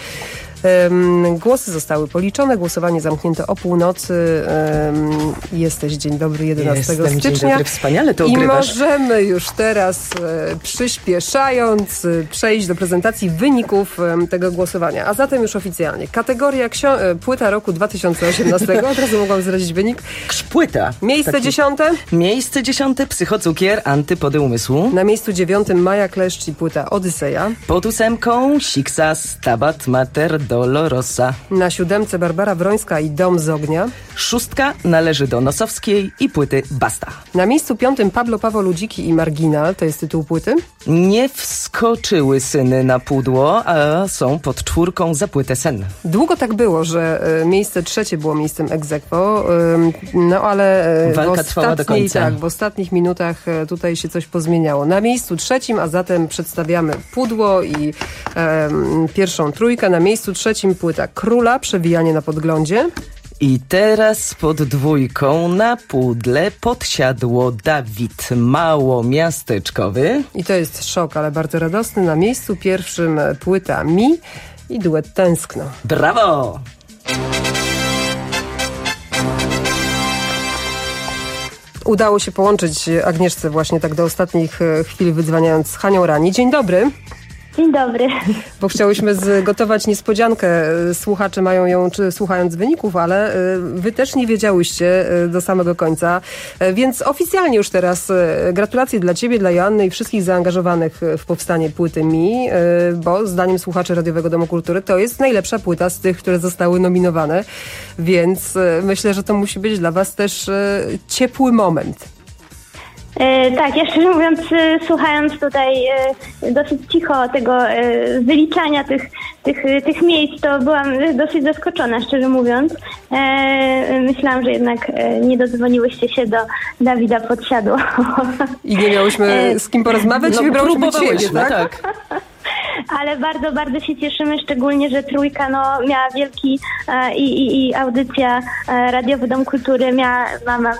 Um, głosy zostały policzone, głosowanie zamknięte o północy. Um, jesteś, dzień dobry, jedenastego
Jestem,
stycznia.
Dzień dobry, wspaniale to
I
ogrywasz.
możemy już teraz, e, przyspieszając, e, przejść do prezentacji wyników e, tego głosowania. A zatem już oficjalnie. Kategoria ksio- e, płyta roku dwa tysiące osiemnastego. Od razu mogłam zdradzić wynik.
Płyta.
Miejsce
Taki...
dziesiąte.
Miejsce dziesiąte, Psychocukier, Antypody umysłu.
Na miejscu dziewiątym Maja Kleszcz i płyta Odyseja.
Pod ósemką Siksa, Stabat Mater, Dolorosa.
Na siódemce Barbara Wrońska i Dom z ognia.
Szóstka należy do Nosowskiej i płyty Basta.
Na miejscu piątym Pablo Paweł Ludziki i Marginal, to jest tytuł płyty.
Nie wskoczyły syny na pudło, a są pod czwórką za płytę Sen.
Długo tak było, że y, miejsce trzecie było miejscem ex aequo, y, no ale y,
walka
w
trwała do końca.
Tak, w ostatnich minutach y, tutaj się coś pozmieniało. Na miejscu trzecim, a zatem przedstawiamy pudło i y, pierwszą trójkę. Na miejscu trzecim płyta Króla, Przewijanie na podglądzie.
I teraz pod dwójką na pudle podsiadło Dawid Małomiasteczkowy.
I to jest szok, ale bardzo radosny. Na miejscu pierwszym płyta Mi i duet Tęskno.
Brawo!
Udało się połączyć Agnieszce właśnie tak do ostatnich chwil, wydzwaniając z Hanią Rani. Dzień dobry.
Dzień dobry.
Bo chciałyśmy zgotować niespodziankę. Słuchacze mają ją, czy słuchając wyników, ale wy też nie wiedziałyście do samego końca. Więc oficjalnie już teraz gratulacje dla ciebie, dla Joanny i wszystkich zaangażowanych w powstanie płyty Mi, bo zdaniem słuchaczy Radiowego Domu Kultury to jest najlepsza płyta z tych, które zostały nominowane. Więc myślę, że to musi być dla was też ciepły moment.
E, tak, ja szczerze mówiąc, e, słuchając tutaj e, dosyć cicho tego e, wyliczania tych, tych, tych miejsc, to byłam dosyć zaskoczona, szczerze mówiąc. E, myślałam, że jednak e, nie dodzwoniłyście się do Dawida Podsiadło.
I nie miałyśmy z kim porozmawiać, no, wybrałyśmy ciebie, tak? tak.
Ale bardzo, bardzo się cieszymy, szczególnie, że Trójka no, miała wielki e, i, i, i audycja e, Radiowy Dom Kultury miała, ma, ma,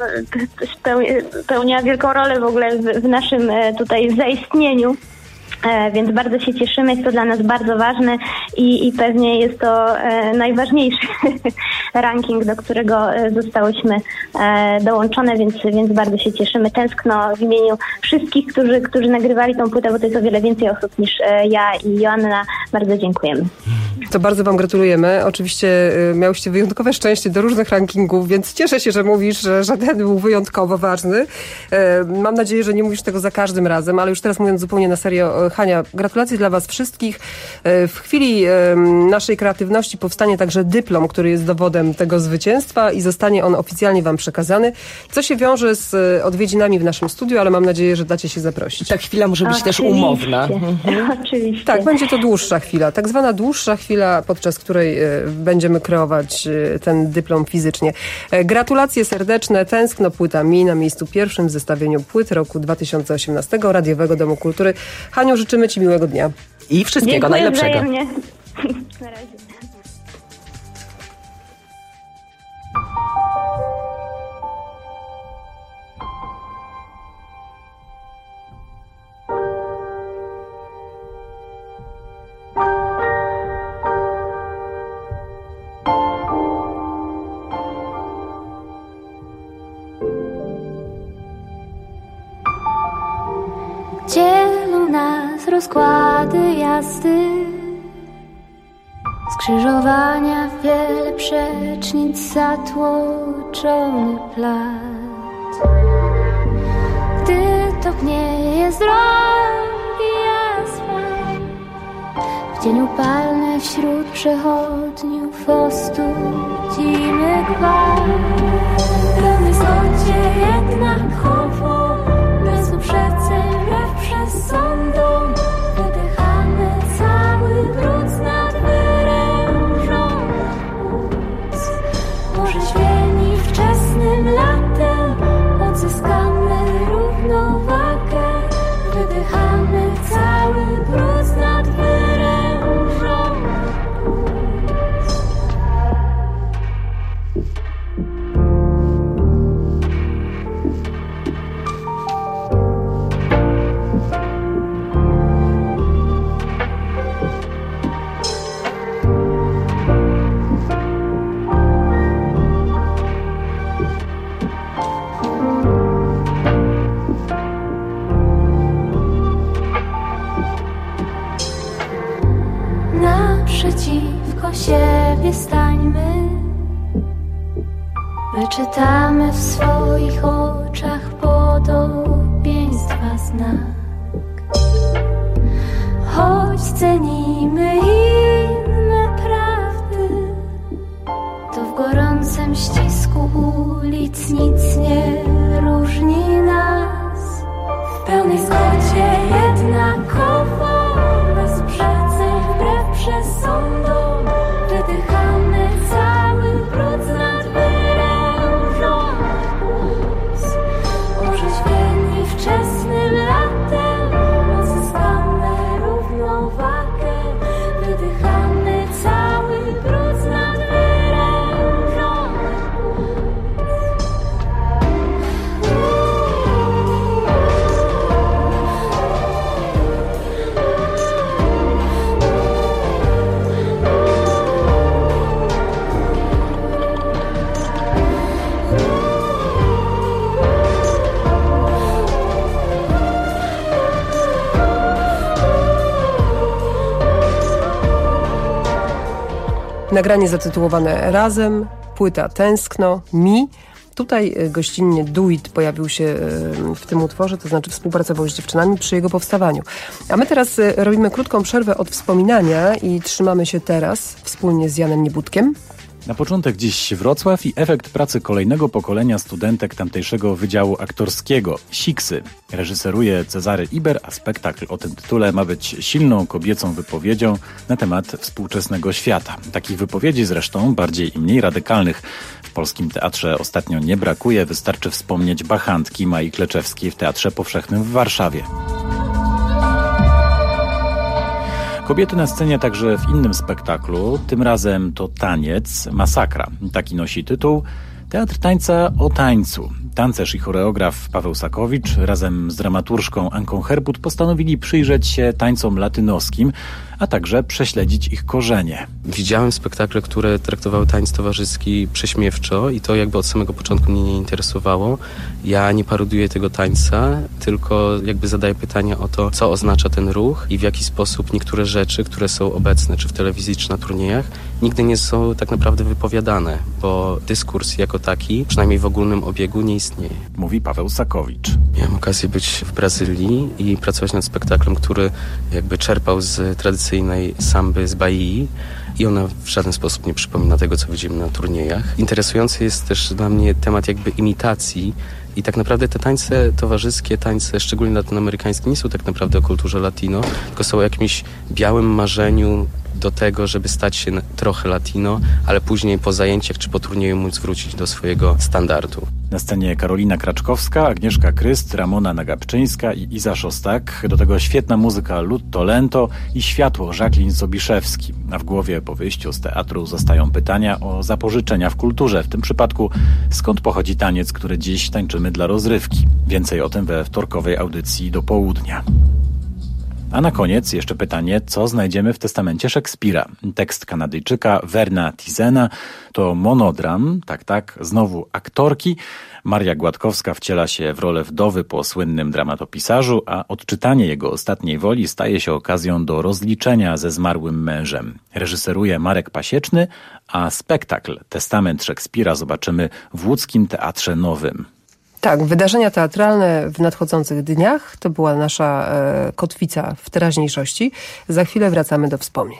spełnia wielką rolę w ogóle w, w naszym e, tutaj zaistnieniu. E, więc bardzo się cieszymy, jest to dla nas bardzo ważne i, i pewnie jest to e, najważniejszy ranking, do którego e, zostałyśmy e, dołączone, więc, więc bardzo się cieszymy. Tęskno w imieniu wszystkich, którzy, którzy nagrywali tą płytę, bo to jest o wiele więcej osób niż e, ja i Joanna. Bardzo dziękujemy.
To bardzo wam gratulujemy. Oczywiście e, miałyście wyjątkowe szczęście do różnych rankingów, więc cieszę się, że mówisz, że żaden był wyjątkowo ważny. E, mam nadzieję, że nie mówisz tego za każdym razem, ale już teraz mówiąc zupełnie na serio, Hania, gratulacje dla was wszystkich. W chwili naszej kreatywności powstanie także dyplom, który jest dowodem tego zwycięstwa i zostanie on oficjalnie wam przekazany, co się wiąże z odwiedzinami w naszym studiu, ale mam nadzieję, że dacie się zaprosić.
Ta chwila może być
Oczywiście.
też umowna.
Mhm. Oczywiście.
Tak, będzie to dłuższa chwila, tak zwana dłuższa chwila, podczas której będziemy kreować ten dyplom fizycznie. Gratulacje serdeczne. Tęskno, płyta Mi na miejscu pierwszym w zestawieniu płyt roku dwa tysiące osiemnastego Radiowego Domu Kultury. Haniu, życzymy ci miłego dnia.
I wszystkiego
Dziękuję
najlepszego.
Wzajemnie. Na razie.
Dzielą nas rozkłady jazdy, skrzyżowania, wiele przecznic, zatłoczony plac. Gdy topnieje z drogi asfalt, w dzień upalny wśród przechodniów ostudzimy gwałt. Pełny zgodzie jednakowo, bez uprzedzeń, wbrew przesądom, wydychamy cały brud z nad wyrężą płuc. Orzeźwieni wczesnym latem, odzyskamy równowagę, wydychamy cały brud z nad wyrężą płuc. Naprzeciwko siebie stańmy, wyczytamy w swoich oczach podobieństwa znak. Choć cenimy inne prawdy, to w gorącym ścisku ulic nic nie różni nas. W pełnej zgodzie jednakowo, bez uprzedzeń, wbrew przesądom, wydychamy cały brud z nad wyrężą płuc. Orzeźwieni wczesnym latem, odzyskamy równowagę,
Nagranie zatytułowane Razem, płyta Tęskno, Mi. Tutaj gościnnie duet pojawił się w tym utworze, to znaczy współpracował z dziewczynami przy jego powstawaniu. A my teraz robimy krótką przerwę od wspominania i trzymamy się teraz wspólnie z Janem Niebudkiem.
Na początek dziś Wrocław i efekt pracy kolejnego pokolenia studentek tamtejszego Wydziału Aktorskiego, Siksy. Reżyseruje Cezary Iber, a spektakl o tym tytule ma być silną kobiecą wypowiedzią na temat współczesnego świata. Takich wypowiedzi zresztą, bardziej i mniej radykalnych, w polskim teatrze ostatnio nie brakuje. Wystarczy wspomnieć bachantki Mai Kleczewskiej w Teatrze Powszechnym w Warszawie. Kobiety na scenie także w innym spektaklu, tym razem to Taniec, Masakra. Taki nosi tytuł. Teatr tańca o tańcu. Tancerz i choreograf Paweł Sakowicz razem z dramaturżką Anką Herbut postanowili przyjrzeć się tańcom latynoskim, a także prześledzić ich korzenie.
Widziałem spektakle, które traktowały tańc towarzyski prześmiewczo i to jakby od samego początku mnie nie interesowało. Ja nie paroduję tego tańca, tylko jakby zadaję pytania o to, co oznacza ten ruch i w jaki sposób niektóre rzeczy, które są obecne czy w telewizji, czy na turniejach, nigdy nie są tak naprawdę wypowiadane, bo dyskurs jako taki, przynajmniej w ogólnym obiegu, nie istnieje.
Mówi Paweł Sakowicz.
Miałem okazję być w Brazylii i pracować nad spektaklem, który jakby czerpał z tradycyjnej samby z Bahii i ona w żaden sposób nie przypomina tego, co widzimy na turniejach. Interesujący jest też dla mnie temat jakby imitacji i tak naprawdę te tańce towarzyskie, tańce szczególnie latynoamerykańskie nie są tak naprawdę o kulturze latino, tylko są o jakimś białym marzeniu do tego, żeby stać się trochę latino, ale później po zajęciach czy po turnieju móc wrócić do swojego standardu.
Na scenie Karolina Kraczkowska, Agnieszka Kryst, Ramona Nagabczyńska i Iza Szostak. Do tego świetna muzyka Lutto Lento i światło Jacqueline Sobiszewski. A w głowie po wyjściu z teatru zostają pytania o zapożyczenia w kulturze. W tym przypadku skąd pochodzi taniec, który dziś tańczymy dla rozrywki. Więcej o tym we wtorkowej audycji do południa. A na koniec jeszcze pytanie, co znajdziemy w testamencie Szekspira. Tekst Kanadyjczyka Verna Tizena to monodram, tak, tak, znowu aktorki. Maria Gładkowska wciela się w rolę wdowy po słynnym dramatopisarzu, a odczytanie jego ostatniej woli staje się okazją do rozliczenia ze zmarłym mężem. Reżyseruje Marek Pasieczny, a spektakl Testament Szekspira zobaczymy w Łódzkim Teatrze Nowym.
Tak, wydarzenia teatralne w nadchodzących dniach to była nasza e, kotwica w teraźniejszości. Za chwilę wracamy do wspomnień.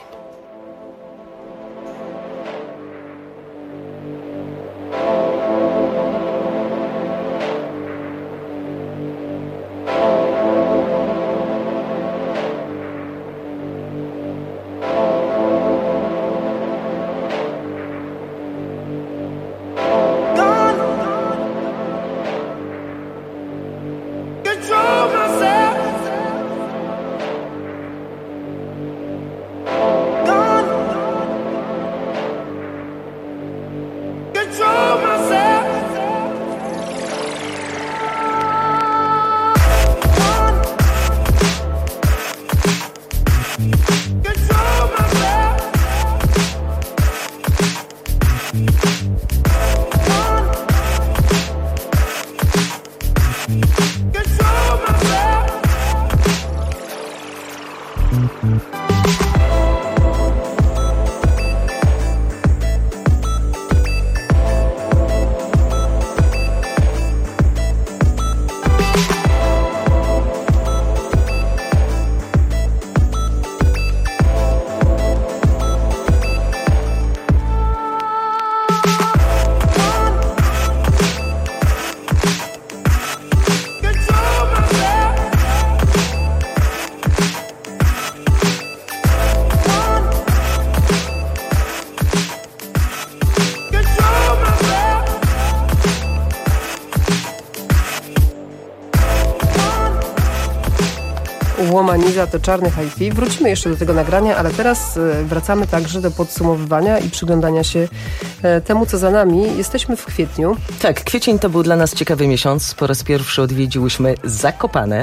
Łomaniza to czarny hi-fi. Wrócimy jeszcze do tego nagrania, ale teraz wracamy także do podsumowywania i przyglądania się temu, co za nami. Jesteśmy w kwietniu.
Tak, kwiecień to był dla nas ciekawy miesiąc. Po raz pierwszy odwiedziłyśmy Zakopane.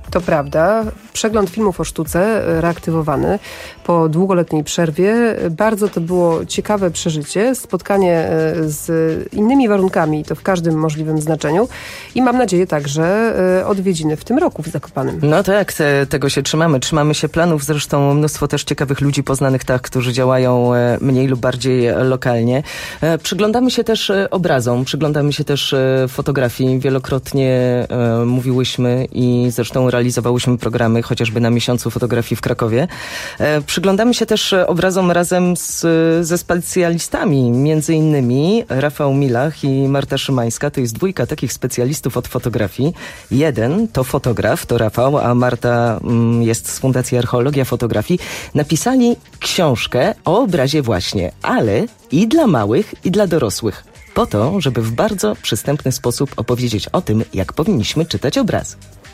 To prawda. Przegląd filmów o sztuce reaktywowany po długoletniej przerwie. Bardzo to było ciekawe przeżycie, spotkanie z innymi warunkami, to w każdym możliwym znaczeniu i mam nadzieję także odwiedziny w tym roku w Zakopanem.
No tak, te, tego się trzymamy. Trzymamy się planów, zresztą mnóstwo też ciekawych ludzi poznanych tak, którzy działają mniej lub bardziej lokalnie. Przyglądamy się też obrazom, przyglądamy się też fotografii. Wielokrotnie e, mówiłyśmy i zresztą realizowałyśmy programy chociażby na miesiącu fotografii w Krakowie. E, przyglądamy się też obrazom razem z, ze specjalistami, między innymi Rafał Milach i Marta Szymańska. To jest dwójka takich specjalistów od fotografii. Jeden to fotograf, to Rafał, a Marta mm, jest z Fundacji Archeologia Fotografii. Napisali książkę o obrazie właśnie, ale i dla małych, i dla dorosłych. Po to, żeby w bardzo przystępny sposób opowiedzieć o tym, jak powinniśmy czytać obraz.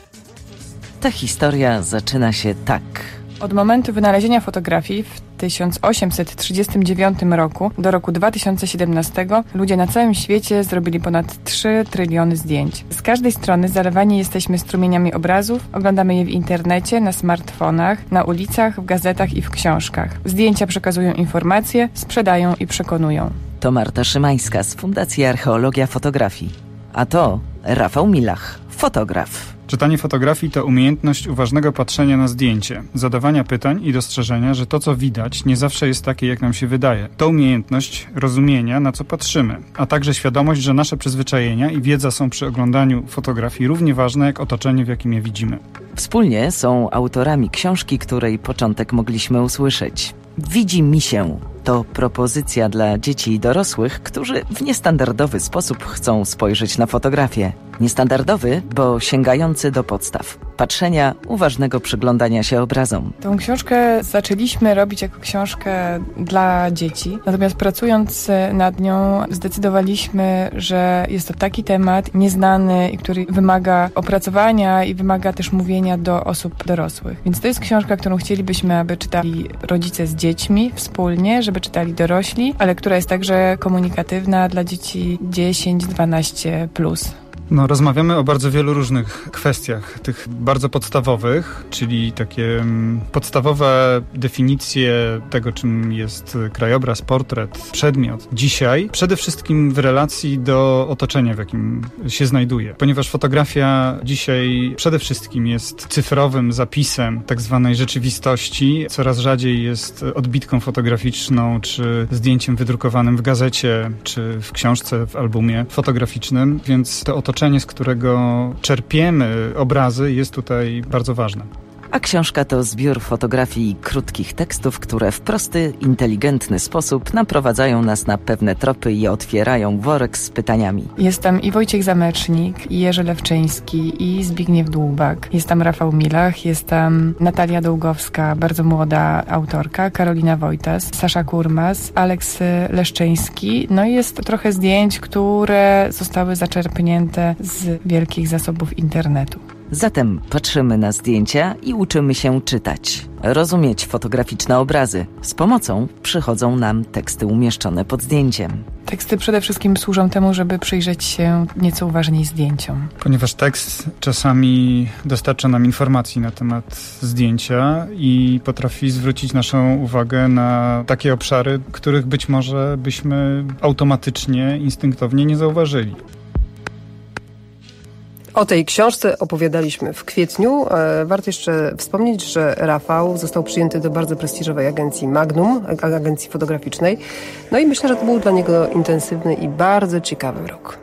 Ta historia zaczyna się tak.
Od momentu wynalezienia fotografii w tysiąc osiemset trzydziestym dziewiątym roku do roku dwa tysiące siedemnastego ludzie na całym świecie zrobili ponad trzy tryliony zdjęć. Z każdej strony zalewani jesteśmy strumieniami obrazów, oglądamy je w internecie, na smartfonach, na ulicach, w gazetach i w książkach. Zdjęcia przekazują informacje, sprzedają i przekonują.
To Marta Szymańska z Fundacji Archeologia Fotografii. A to Rafał Milach, fotograf.
Czytanie fotografii to umiejętność uważnego patrzenia na zdjęcie, zadawania pytań i dostrzeżenia, że to, co widać, nie zawsze jest takie, jak nam się wydaje. To umiejętność rozumienia, na co patrzymy, a także świadomość, że nasze przyzwyczajenia i wiedza są przy oglądaniu fotografii równie ważne, jak otoczenie, w jakim je widzimy.
Wspólnie są autorami książki, której początek mogliśmy usłyszeć. Widzi mi się. To propozycja dla dzieci i dorosłych, którzy w niestandardowy sposób chcą spojrzeć na fotografię. Niestandardowy, bo sięgający do podstaw. Patrzenia, uważnego przyglądania się obrazom.
Tą książkę zaczęliśmy robić jako książkę dla dzieci. Natomiast pracując nad nią zdecydowaliśmy, że jest to taki temat nieznany i który wymaga opracowania i wymaga też mówienia do osób dorosłych. Więc to jest książka, którą chcielibyśmy, aby czytali rodzice z dziećmi wspólnie, żeby czytali dorośli, ale która jest także komunikatywna dla dzieci dziesięć dwanaście plus.
No, rozmawiamy o bardzo wielu różnych kwestiach, tych bardzo podstawowych, czyli takie podstawowe definicje tego, czym jest krajobraz, portret, przedmiot. Dzisiaj przede wszystkim w relacji do otoczenia, w jakim się znajduje. Ponieważ fotografia dzisiaj przede wszystkim jest cyfrowym zapisem tak zwanej rzeczywistości. Coraz rzadziej jest odbitką fotograficzną, czy zdjęciem wydrukowanym w gazecie, czy w książce, w albumie fotograficznym, więc to otoczenie, z którego czerpiemy obrazy, jest tutaj bardzo ważne.
A książka to zbiór fotografii i krótkich tekstów, które w prosty, inteligentny sposób naprowadzają nas na pewne tropy i otwierają worek z pytaniami.
Jest tam i Wojciech Zamecznik, i Jerzy Lewczyński, i Zbigniew Dłubak. Jest tam Rafał Milach, jest tam Natalia Dołgowska, bardzo młoda autorka, Karolina Wojtas, Sasza Kurmas, Aleks Leszczyński. No i jest trochę zdjęć, które zostały zaczerpnięte z wielkich zasobów internetu.
Zatem patrzymy na zdjęcia i uczymy się czytać, rozumieć fotograficzne obrazy. Z pomocą przychodzą nam teksty umieszczone pod zdjęciem.
Teksty przede wszystkim służą temu, żeby przyjrzeć się nieco uważniej zdjęciom.
Ponieważ tekst czasami dostarcza nam informacji na temat zdjęcia i potrafi zwrócić naszą uwagę na takie obszary, których być może byśmy automatycznie, instynktownie nie zauważyli.
O tej książce opowiadaliśmy w kwietniu. Warto jeszcze wspomnieć, że Rafał został przyjęty do bardzo prestiżowej agencji Magnum, agencji fotograficznej. No i myślę, że to był dla niego intensywny i bardzo ciekawy rok.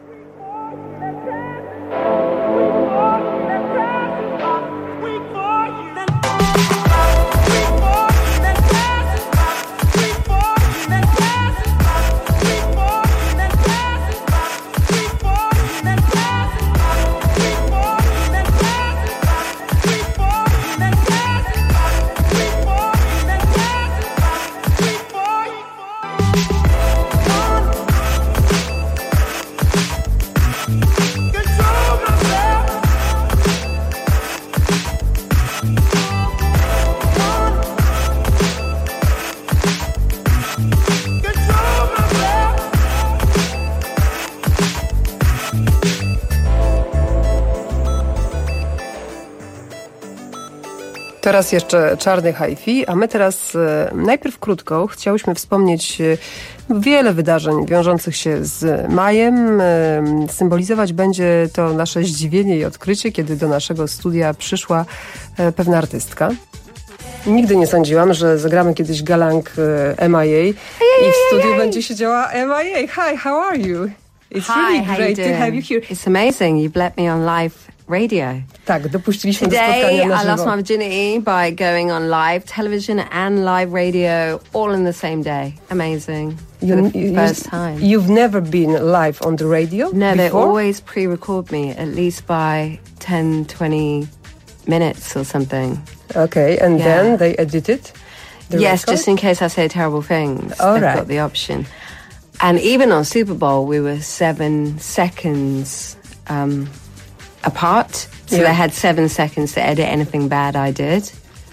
Teraz jeszcze czarny hi-fi, a my teraz e, najpierw krótko chciałyśmy wspomnieć e, wiele wydarzeń wiążących się z majem. E, symbolizować będzie to nasze zdziwienie i odkrycie, kiedy do naszego studia przyszła e, pewna artystka. Nigdy nie sądziłam, że zagramy kiedyś galang e, M I A i w studiu będzie siedziała M I A. Hi, how are you? It's
Hi,
really
how
great
you
to have
doing?
you here.
It's amazing. You've let me on live radio.
Tak, dopuściliśmy do
Today,
spotkania na
I lost
żywo.
my virginity by going on live television and live radio all in the same day. Amazing.
You,
For the
you,
first time.
You've never been live on the radio
No, they
before?
always pre-record me at least by ten, twenty minutes or something.
Okay, and
Yeah.
then they edit it? The
Yes,
record?
just in case I say terrible things.
All
They've
right.
got the option. And even on Super Bowl, we were seven seconds um, apart. So
Yeah.
they had seven seconds to edit anything bad I did.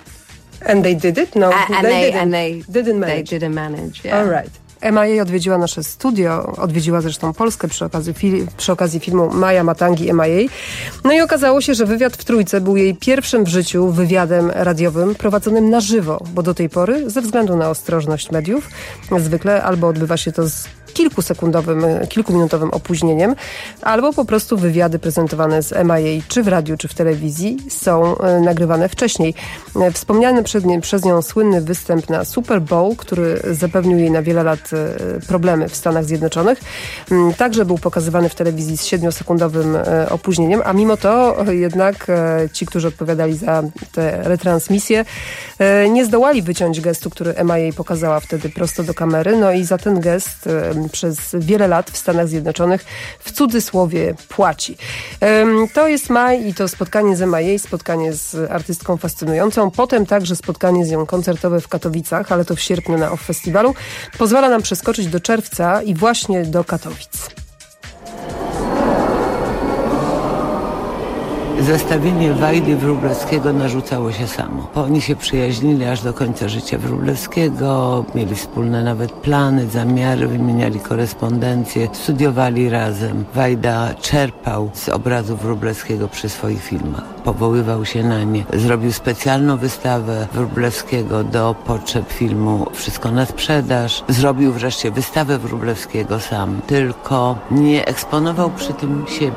And they did it? No,
A- and
they,
they
didn't.
and they
didn't manage.
They didn't manage. Yeah.
All right. M I A odwiedziła nasze studio, odwiedziła zresztą Polskę przy okazji, fil- przy okazji filmu Maja Matangi M I A. No i okazało się, że wywiad w Trójce był jej pierwszym w życiu wywiadem radiowym prowadzonym na żywo, bo do tej pory, ze względu na ostrożność mediów, zwykle albo odbywa się to z kilkusekundowym, kilkuminutowym opóźnieniem, albo po prostu wywiady prezentowane z M I A czy w radiu, czy w telewizji są e, nagrywane wcześniej. E, Wspomniany przed nie, przez nią słynny występ na Super Bowl, który zapewnił jej na wiele lat e, problemy w Stanach Zjednoczonych, m, także był pokazywany w telewizji z siedmiosekundowym e, opóźnieniem, a mimo to e, jednak e, ci, którzy odpowiadali za te retransmisje, e, nie zdołali wyciąć gestu, który M I A pokazała wtedy prosto do kamery, no i za ten gest e, przez wiele lat w Stanach Zjednoczonych w cudzysłowie płaci. Ym, To jest maj i to spotkanie z M I A, spotkanie z artystką fascynującą, potem także spotkanie z nią koncertowe w Katowicach, ale to w sierpniu na Off Festiwalu, pozwala nam przeskoczyć do czerwca i właśnie do Katowic.
Zestawienie Wajdy i Wróblewskiego narzucało się samo. Oni się przyjaźnili aż do końca życia Wróblewskiego, mieli wspólne nawet plany, zamiary, wymieniali korespondencję, studiowali razem. Wajda czerpał z obrazów Wróblewskiego przy swoich filmach. Powoływał się na nie. Zrobił specjalną wystawę Wróblewskiego do potrzeb filmu Wszystko na sprzedaż. Zrobił wreszcie wystawę Wróblewskiego sam, tylko nie eksponował przy tym siebie.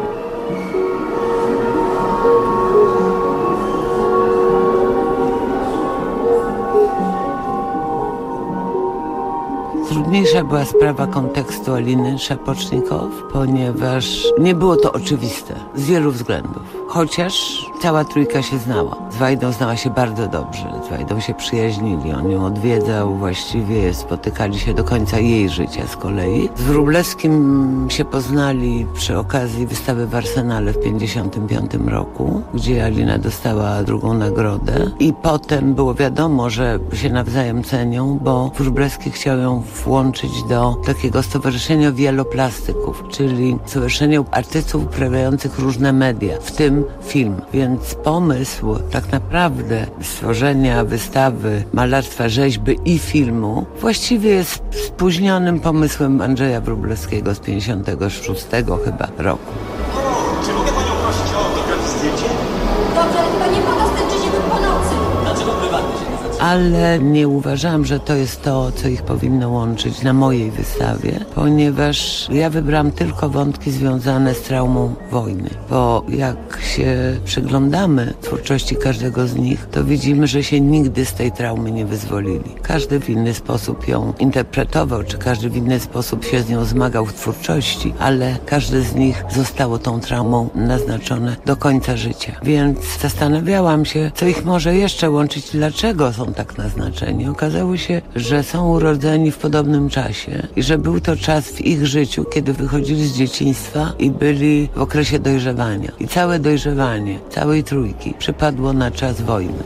Trudniejsza była sprawa kontekstu Aliny Szapocznikow, ponieważ nie było to oczywiste z wielu względów. Chociaż cała trójka się znała. Z Wajdą znała się bardzo dobrze. Z Wajdą się przyjaźnili. On ją odwiedzał, właściwie spotykali się do końca jej życia z kolei. Z Wróblewskim się poznali przy okazji wystawy w Arsenale w pięćdziesiątym piątym roku, gdzie Alina dostała drugą nagrodę. I potem było wiadomo, że się nawzajem cenią, bo Wróblewski chciał ją włączyć do takiego stowarzyszenia wieloplastyków, czyli stowarzyszenia artystów uprawiających różne media, w tym film. Więc pomysł tak naprawdę stworzenia wystawy malarstwa, rzeźby i filmu właściwie jest spóźnionym pomysłem Andrzeja Wróblewskiego z pięćdziesiątego szóstego chyba roku.
Czy mogę panią prosić o autograf i zdjęcie?
Dobrze, ale chyba nie mogę stęczyć po nocy.
Dlaczego prywatnie się nie zaczyna?
Ale nie uważałam, że to jest to, co ich powinno łączyć na mojej wystawie, ponieważ ja wybrałam tylko wątki związane z traumą wojny. Bo jak się przyglądamy twórczości każdego z nich, to widzimy, że się nigdy z tej traumy nie wyzwolili. Każdy w inny sposób ją interpretował, czy każdy w inny sposób się z nią zmagał w twórczości, ale każdy z nich zostało tą traumą naznaczone do końca życia. Więc zastanawiałam się, co ich może jeszcze łączyć, dlaczego są tak naznaczeni. Okazało się, że są urodzeni w podobnym czasie i że był to czas w ich życiu, kiedy wychodzili z dzieciństwa i byli w okresie dojrzewania. I całe dojrzewanie całej trójki przypadło na czas wojny.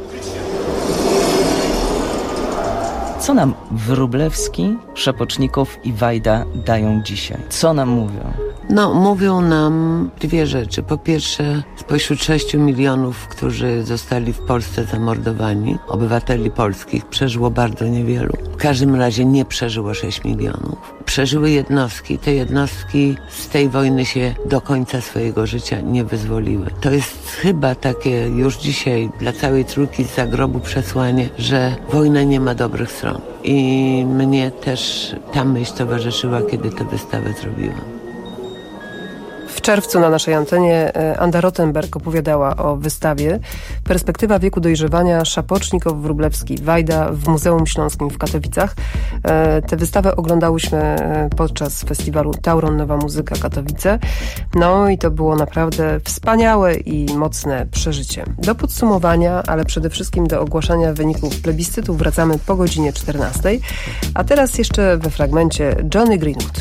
Co nam Wróblewski, Szapocznikow i Wajda dają dzisiaj? Co nam mówią?
No, mówią nam dwie rzeczy. Po pierwsze, spośród sześciu milionów, którzy zostali w Polsce zamordowani, obywateli polskich, przeżyło bardzo niewielu. W każdym razie nie przeżyło sześć milionów. Przeżyły jednostki. Te jednostki z tej wojny się do końca swojego życia nie wyzwoliły. To jest chyba takie już dzisiaj dla całej trójki z zagrobu przesłanie, że wojna nie ma dobrych stron. I mnie też ta myśl towarzyszyła, kiedy tę wystawę zrobiłam.
W czerwcu na naszej antenie Anda Rottenberg opowiadała o wystawie Perspektywa wieku dojrzewania Szapocznik, Wróblewski, Wajda w Muzeum Śląskim w Katowicach. Tę wystawę oglądałyśmy podczas festiwalu Tauron Nowa Muzyka Katowice. No i to było naprawdę wspaniałe i mocne przeżycie. Do podsumowania, ale przede wszystkim do ogłaszania wyników plebiscytu wracamy po godzinie czternastej. A teraz jeszcze we fragmencie Johnny Greenwood.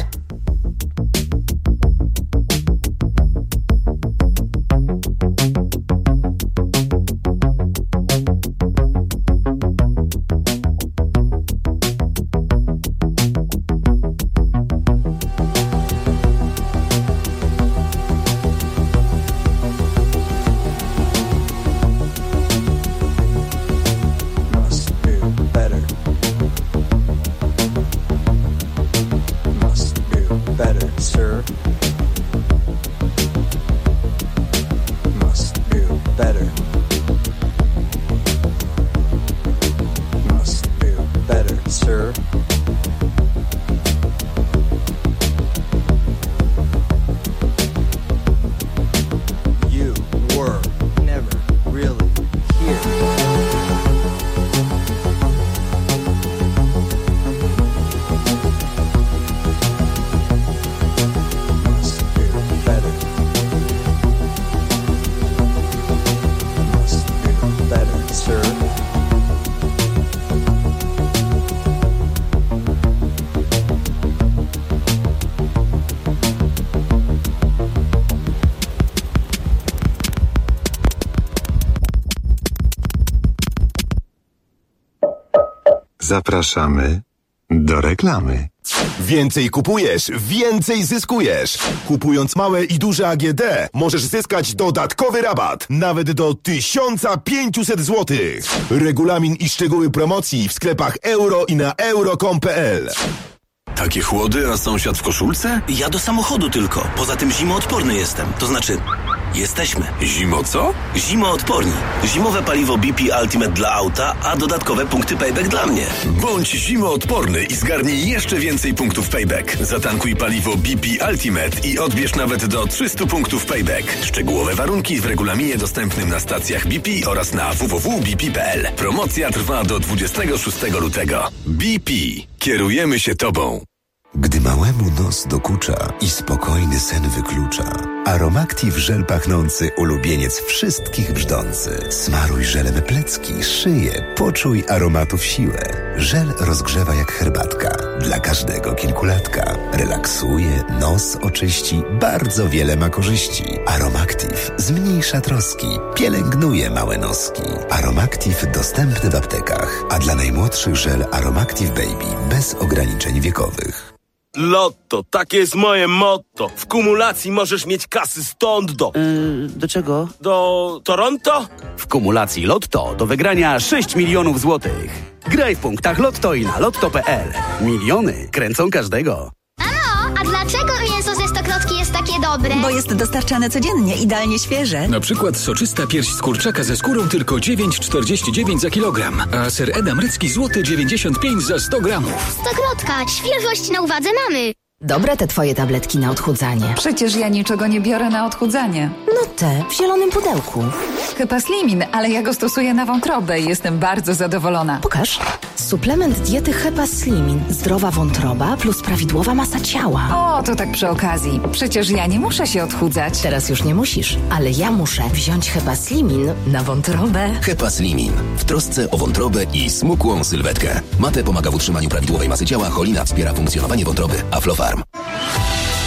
Zapraszamy do reklamy. Więcej kupujesz, więcej zyskujesz. Kupując małe i duże A G D możesz zyskać dodatkowy rabat, nawet do tysiąc pięćset złotych. Regulamin i szczegóły promocji w sklepach euro i na euro kropka com kropka p l.
Takie chłody, a sąsiad w koszulce? Ja do samochodu tylko. Poza tym zimoodporny jestem. To znaczy, jesteśmy. Zimo co? Zimoodporni. Zimowe paliwo B P Ultimate dla auta, a dodatkowe punkty payback dla mnie. Bądź zimoodporny i zgarnij jeszcze więcej punktów payback. Zatankuj paliwo B P Ultimate i odbierz nawet do trzysta punktów payback. Szczegółowe warunki w regulaminie dostępnym na stacjach B P oraz na w w w kropka b p kropka p l. Promocja trwa do dwudziestego szóstego lutego. B P. Kierujemy się tobą.
Gdy małemu nos dokucza i spokojny sen wyklucza, Aromactive żel pachnący, ulubieniec wszystkich brzdący. Smaruj żelem plecki, szyję, poczuj aromatów siłę. Żel rozgrzewa jak herbatka, dla każdego kilkulatka. Relaksuje, nos oczyści, bardzo wiele ma korzyści. Aromactive zmniejsza troski, pielęgnuje małe noski. Aromactive dostępny w aptekach, a dla najmłodszych żel Aromactive Baby bez ograniczeń wiekowych.
Lotto, takie jest moje motto. W kumulacji możesz mieć kasy stąd do...
Yy, do czego?
Do Toronto?
W kumulacji Lotto do wygrania sześć milionów złotych. Graj w punktach Lotto i na lotto kropka p l. Miliony kręcą każdego.
Mamo, a dlaczego mięso ze Stokrotki jest takie dobre?
Bo jest dostarczane codziennie, idealnie świeże.
Na przykład soczysta pierś z kurczaka ze skórą tylko dziewięć czterdzieści dziewięć za kilogram, a ser edam rycki złoty dziewięćdziesiąt pięć za sto gramów.
Stokrotka, świeżość na uwadze mamy.
Dobre te twoje tabletki na odchudzanie.
Przecież ja niczego nie biorę na odchudzanie.
No te, w zielonym pudełku.
Hepaslimin, ale ja go stosuję na wątrobę i jestem bardzo zadowolona.
Pokaż. Suplement diety Hepaslimin. Zdrowa wątroba plus prawidłowa masa ciała.
O, to tak przy okazji. Przecież ja nie muszę się odchudzać.
Teraz już nie musisz, ale ja muszę wziąć Hepaslimin na wątrobę.
Hepaslimin. W trosce o wątrobę i smukłą sylwetkę. Mate pomaga w utrzymaniu prawidłowej masy ciała, cholina wspiera funkcjonowanie wątroby. Aflofarm.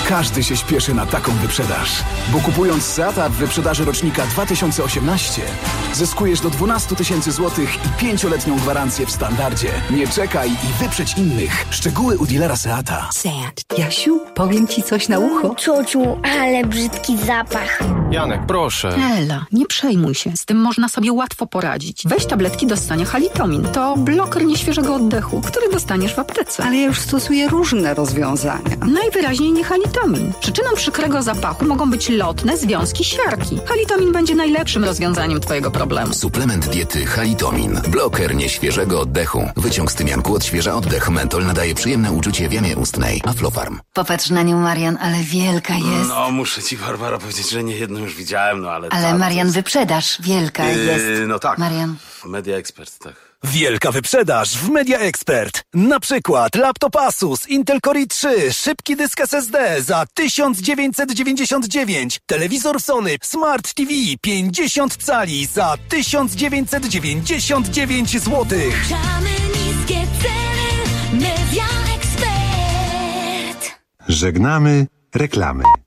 Każdy się śpieszy na taką wyprzedaż. Bo kupując Seata w wyprzedaży rocznika dwa tysiące osiemnaście zyskujesz do dwanaście tysięcy złotych i pięcioletnią gwarancję w standardzie. Nie czekaj i wyprzedź innych. Szczegóły u dealera Seata.
Seat. Jasiu, powiem ci coś na ucho.
Ciociu, ale brzydki zapach.
Janek, proszę.
Ela, nie przejmuj się. Z tym można sobie łatwo poradzić. Weź tabletki do ssania Halitomin. To bloker nieświeżego oddechu, który dostaniesz w aptece.
Ale ja już stosuję różne rozwiązania.
Najwyraźniej nie Halitomin. Przyczyną przykrego zapachu mogą być lotne związki siarki. Halitomin będzie najlepszym rozwiązaniem twojego problemu.
Suplement diety Halitomin. Bloker nieświeżego oddechu. Wyciąg z tymianku odświeża oddech. Mentol nadaje przyjemne uczucie w jamie ustnej. Aflofarm.
Popatrz na nią, Marian, ale wielka jest.
No, muszę ci, Barbara, powiedzieć, że nie jedną już widziałem, no ale...
Ale
tam,
Marian,
jest...
wyprzedaż. Wielka
yy,
jest.
No tak.
Marian.
Media Expert, tak.
Wielka wyprzedaż w Media Expert. Na przykład laptop Asus Intel Core i trzy, szybki dysk S S D za tysiąc dziewięćset dziewięćdziesiąt dziewięć, telewizor Sony Smart T V pięćdziesiąt cali za tysiąc dziewięćset dziewięćdziesiąt dziewięć złotych.
Niskie ceny, Media Expert.
Żegnamy reklamy.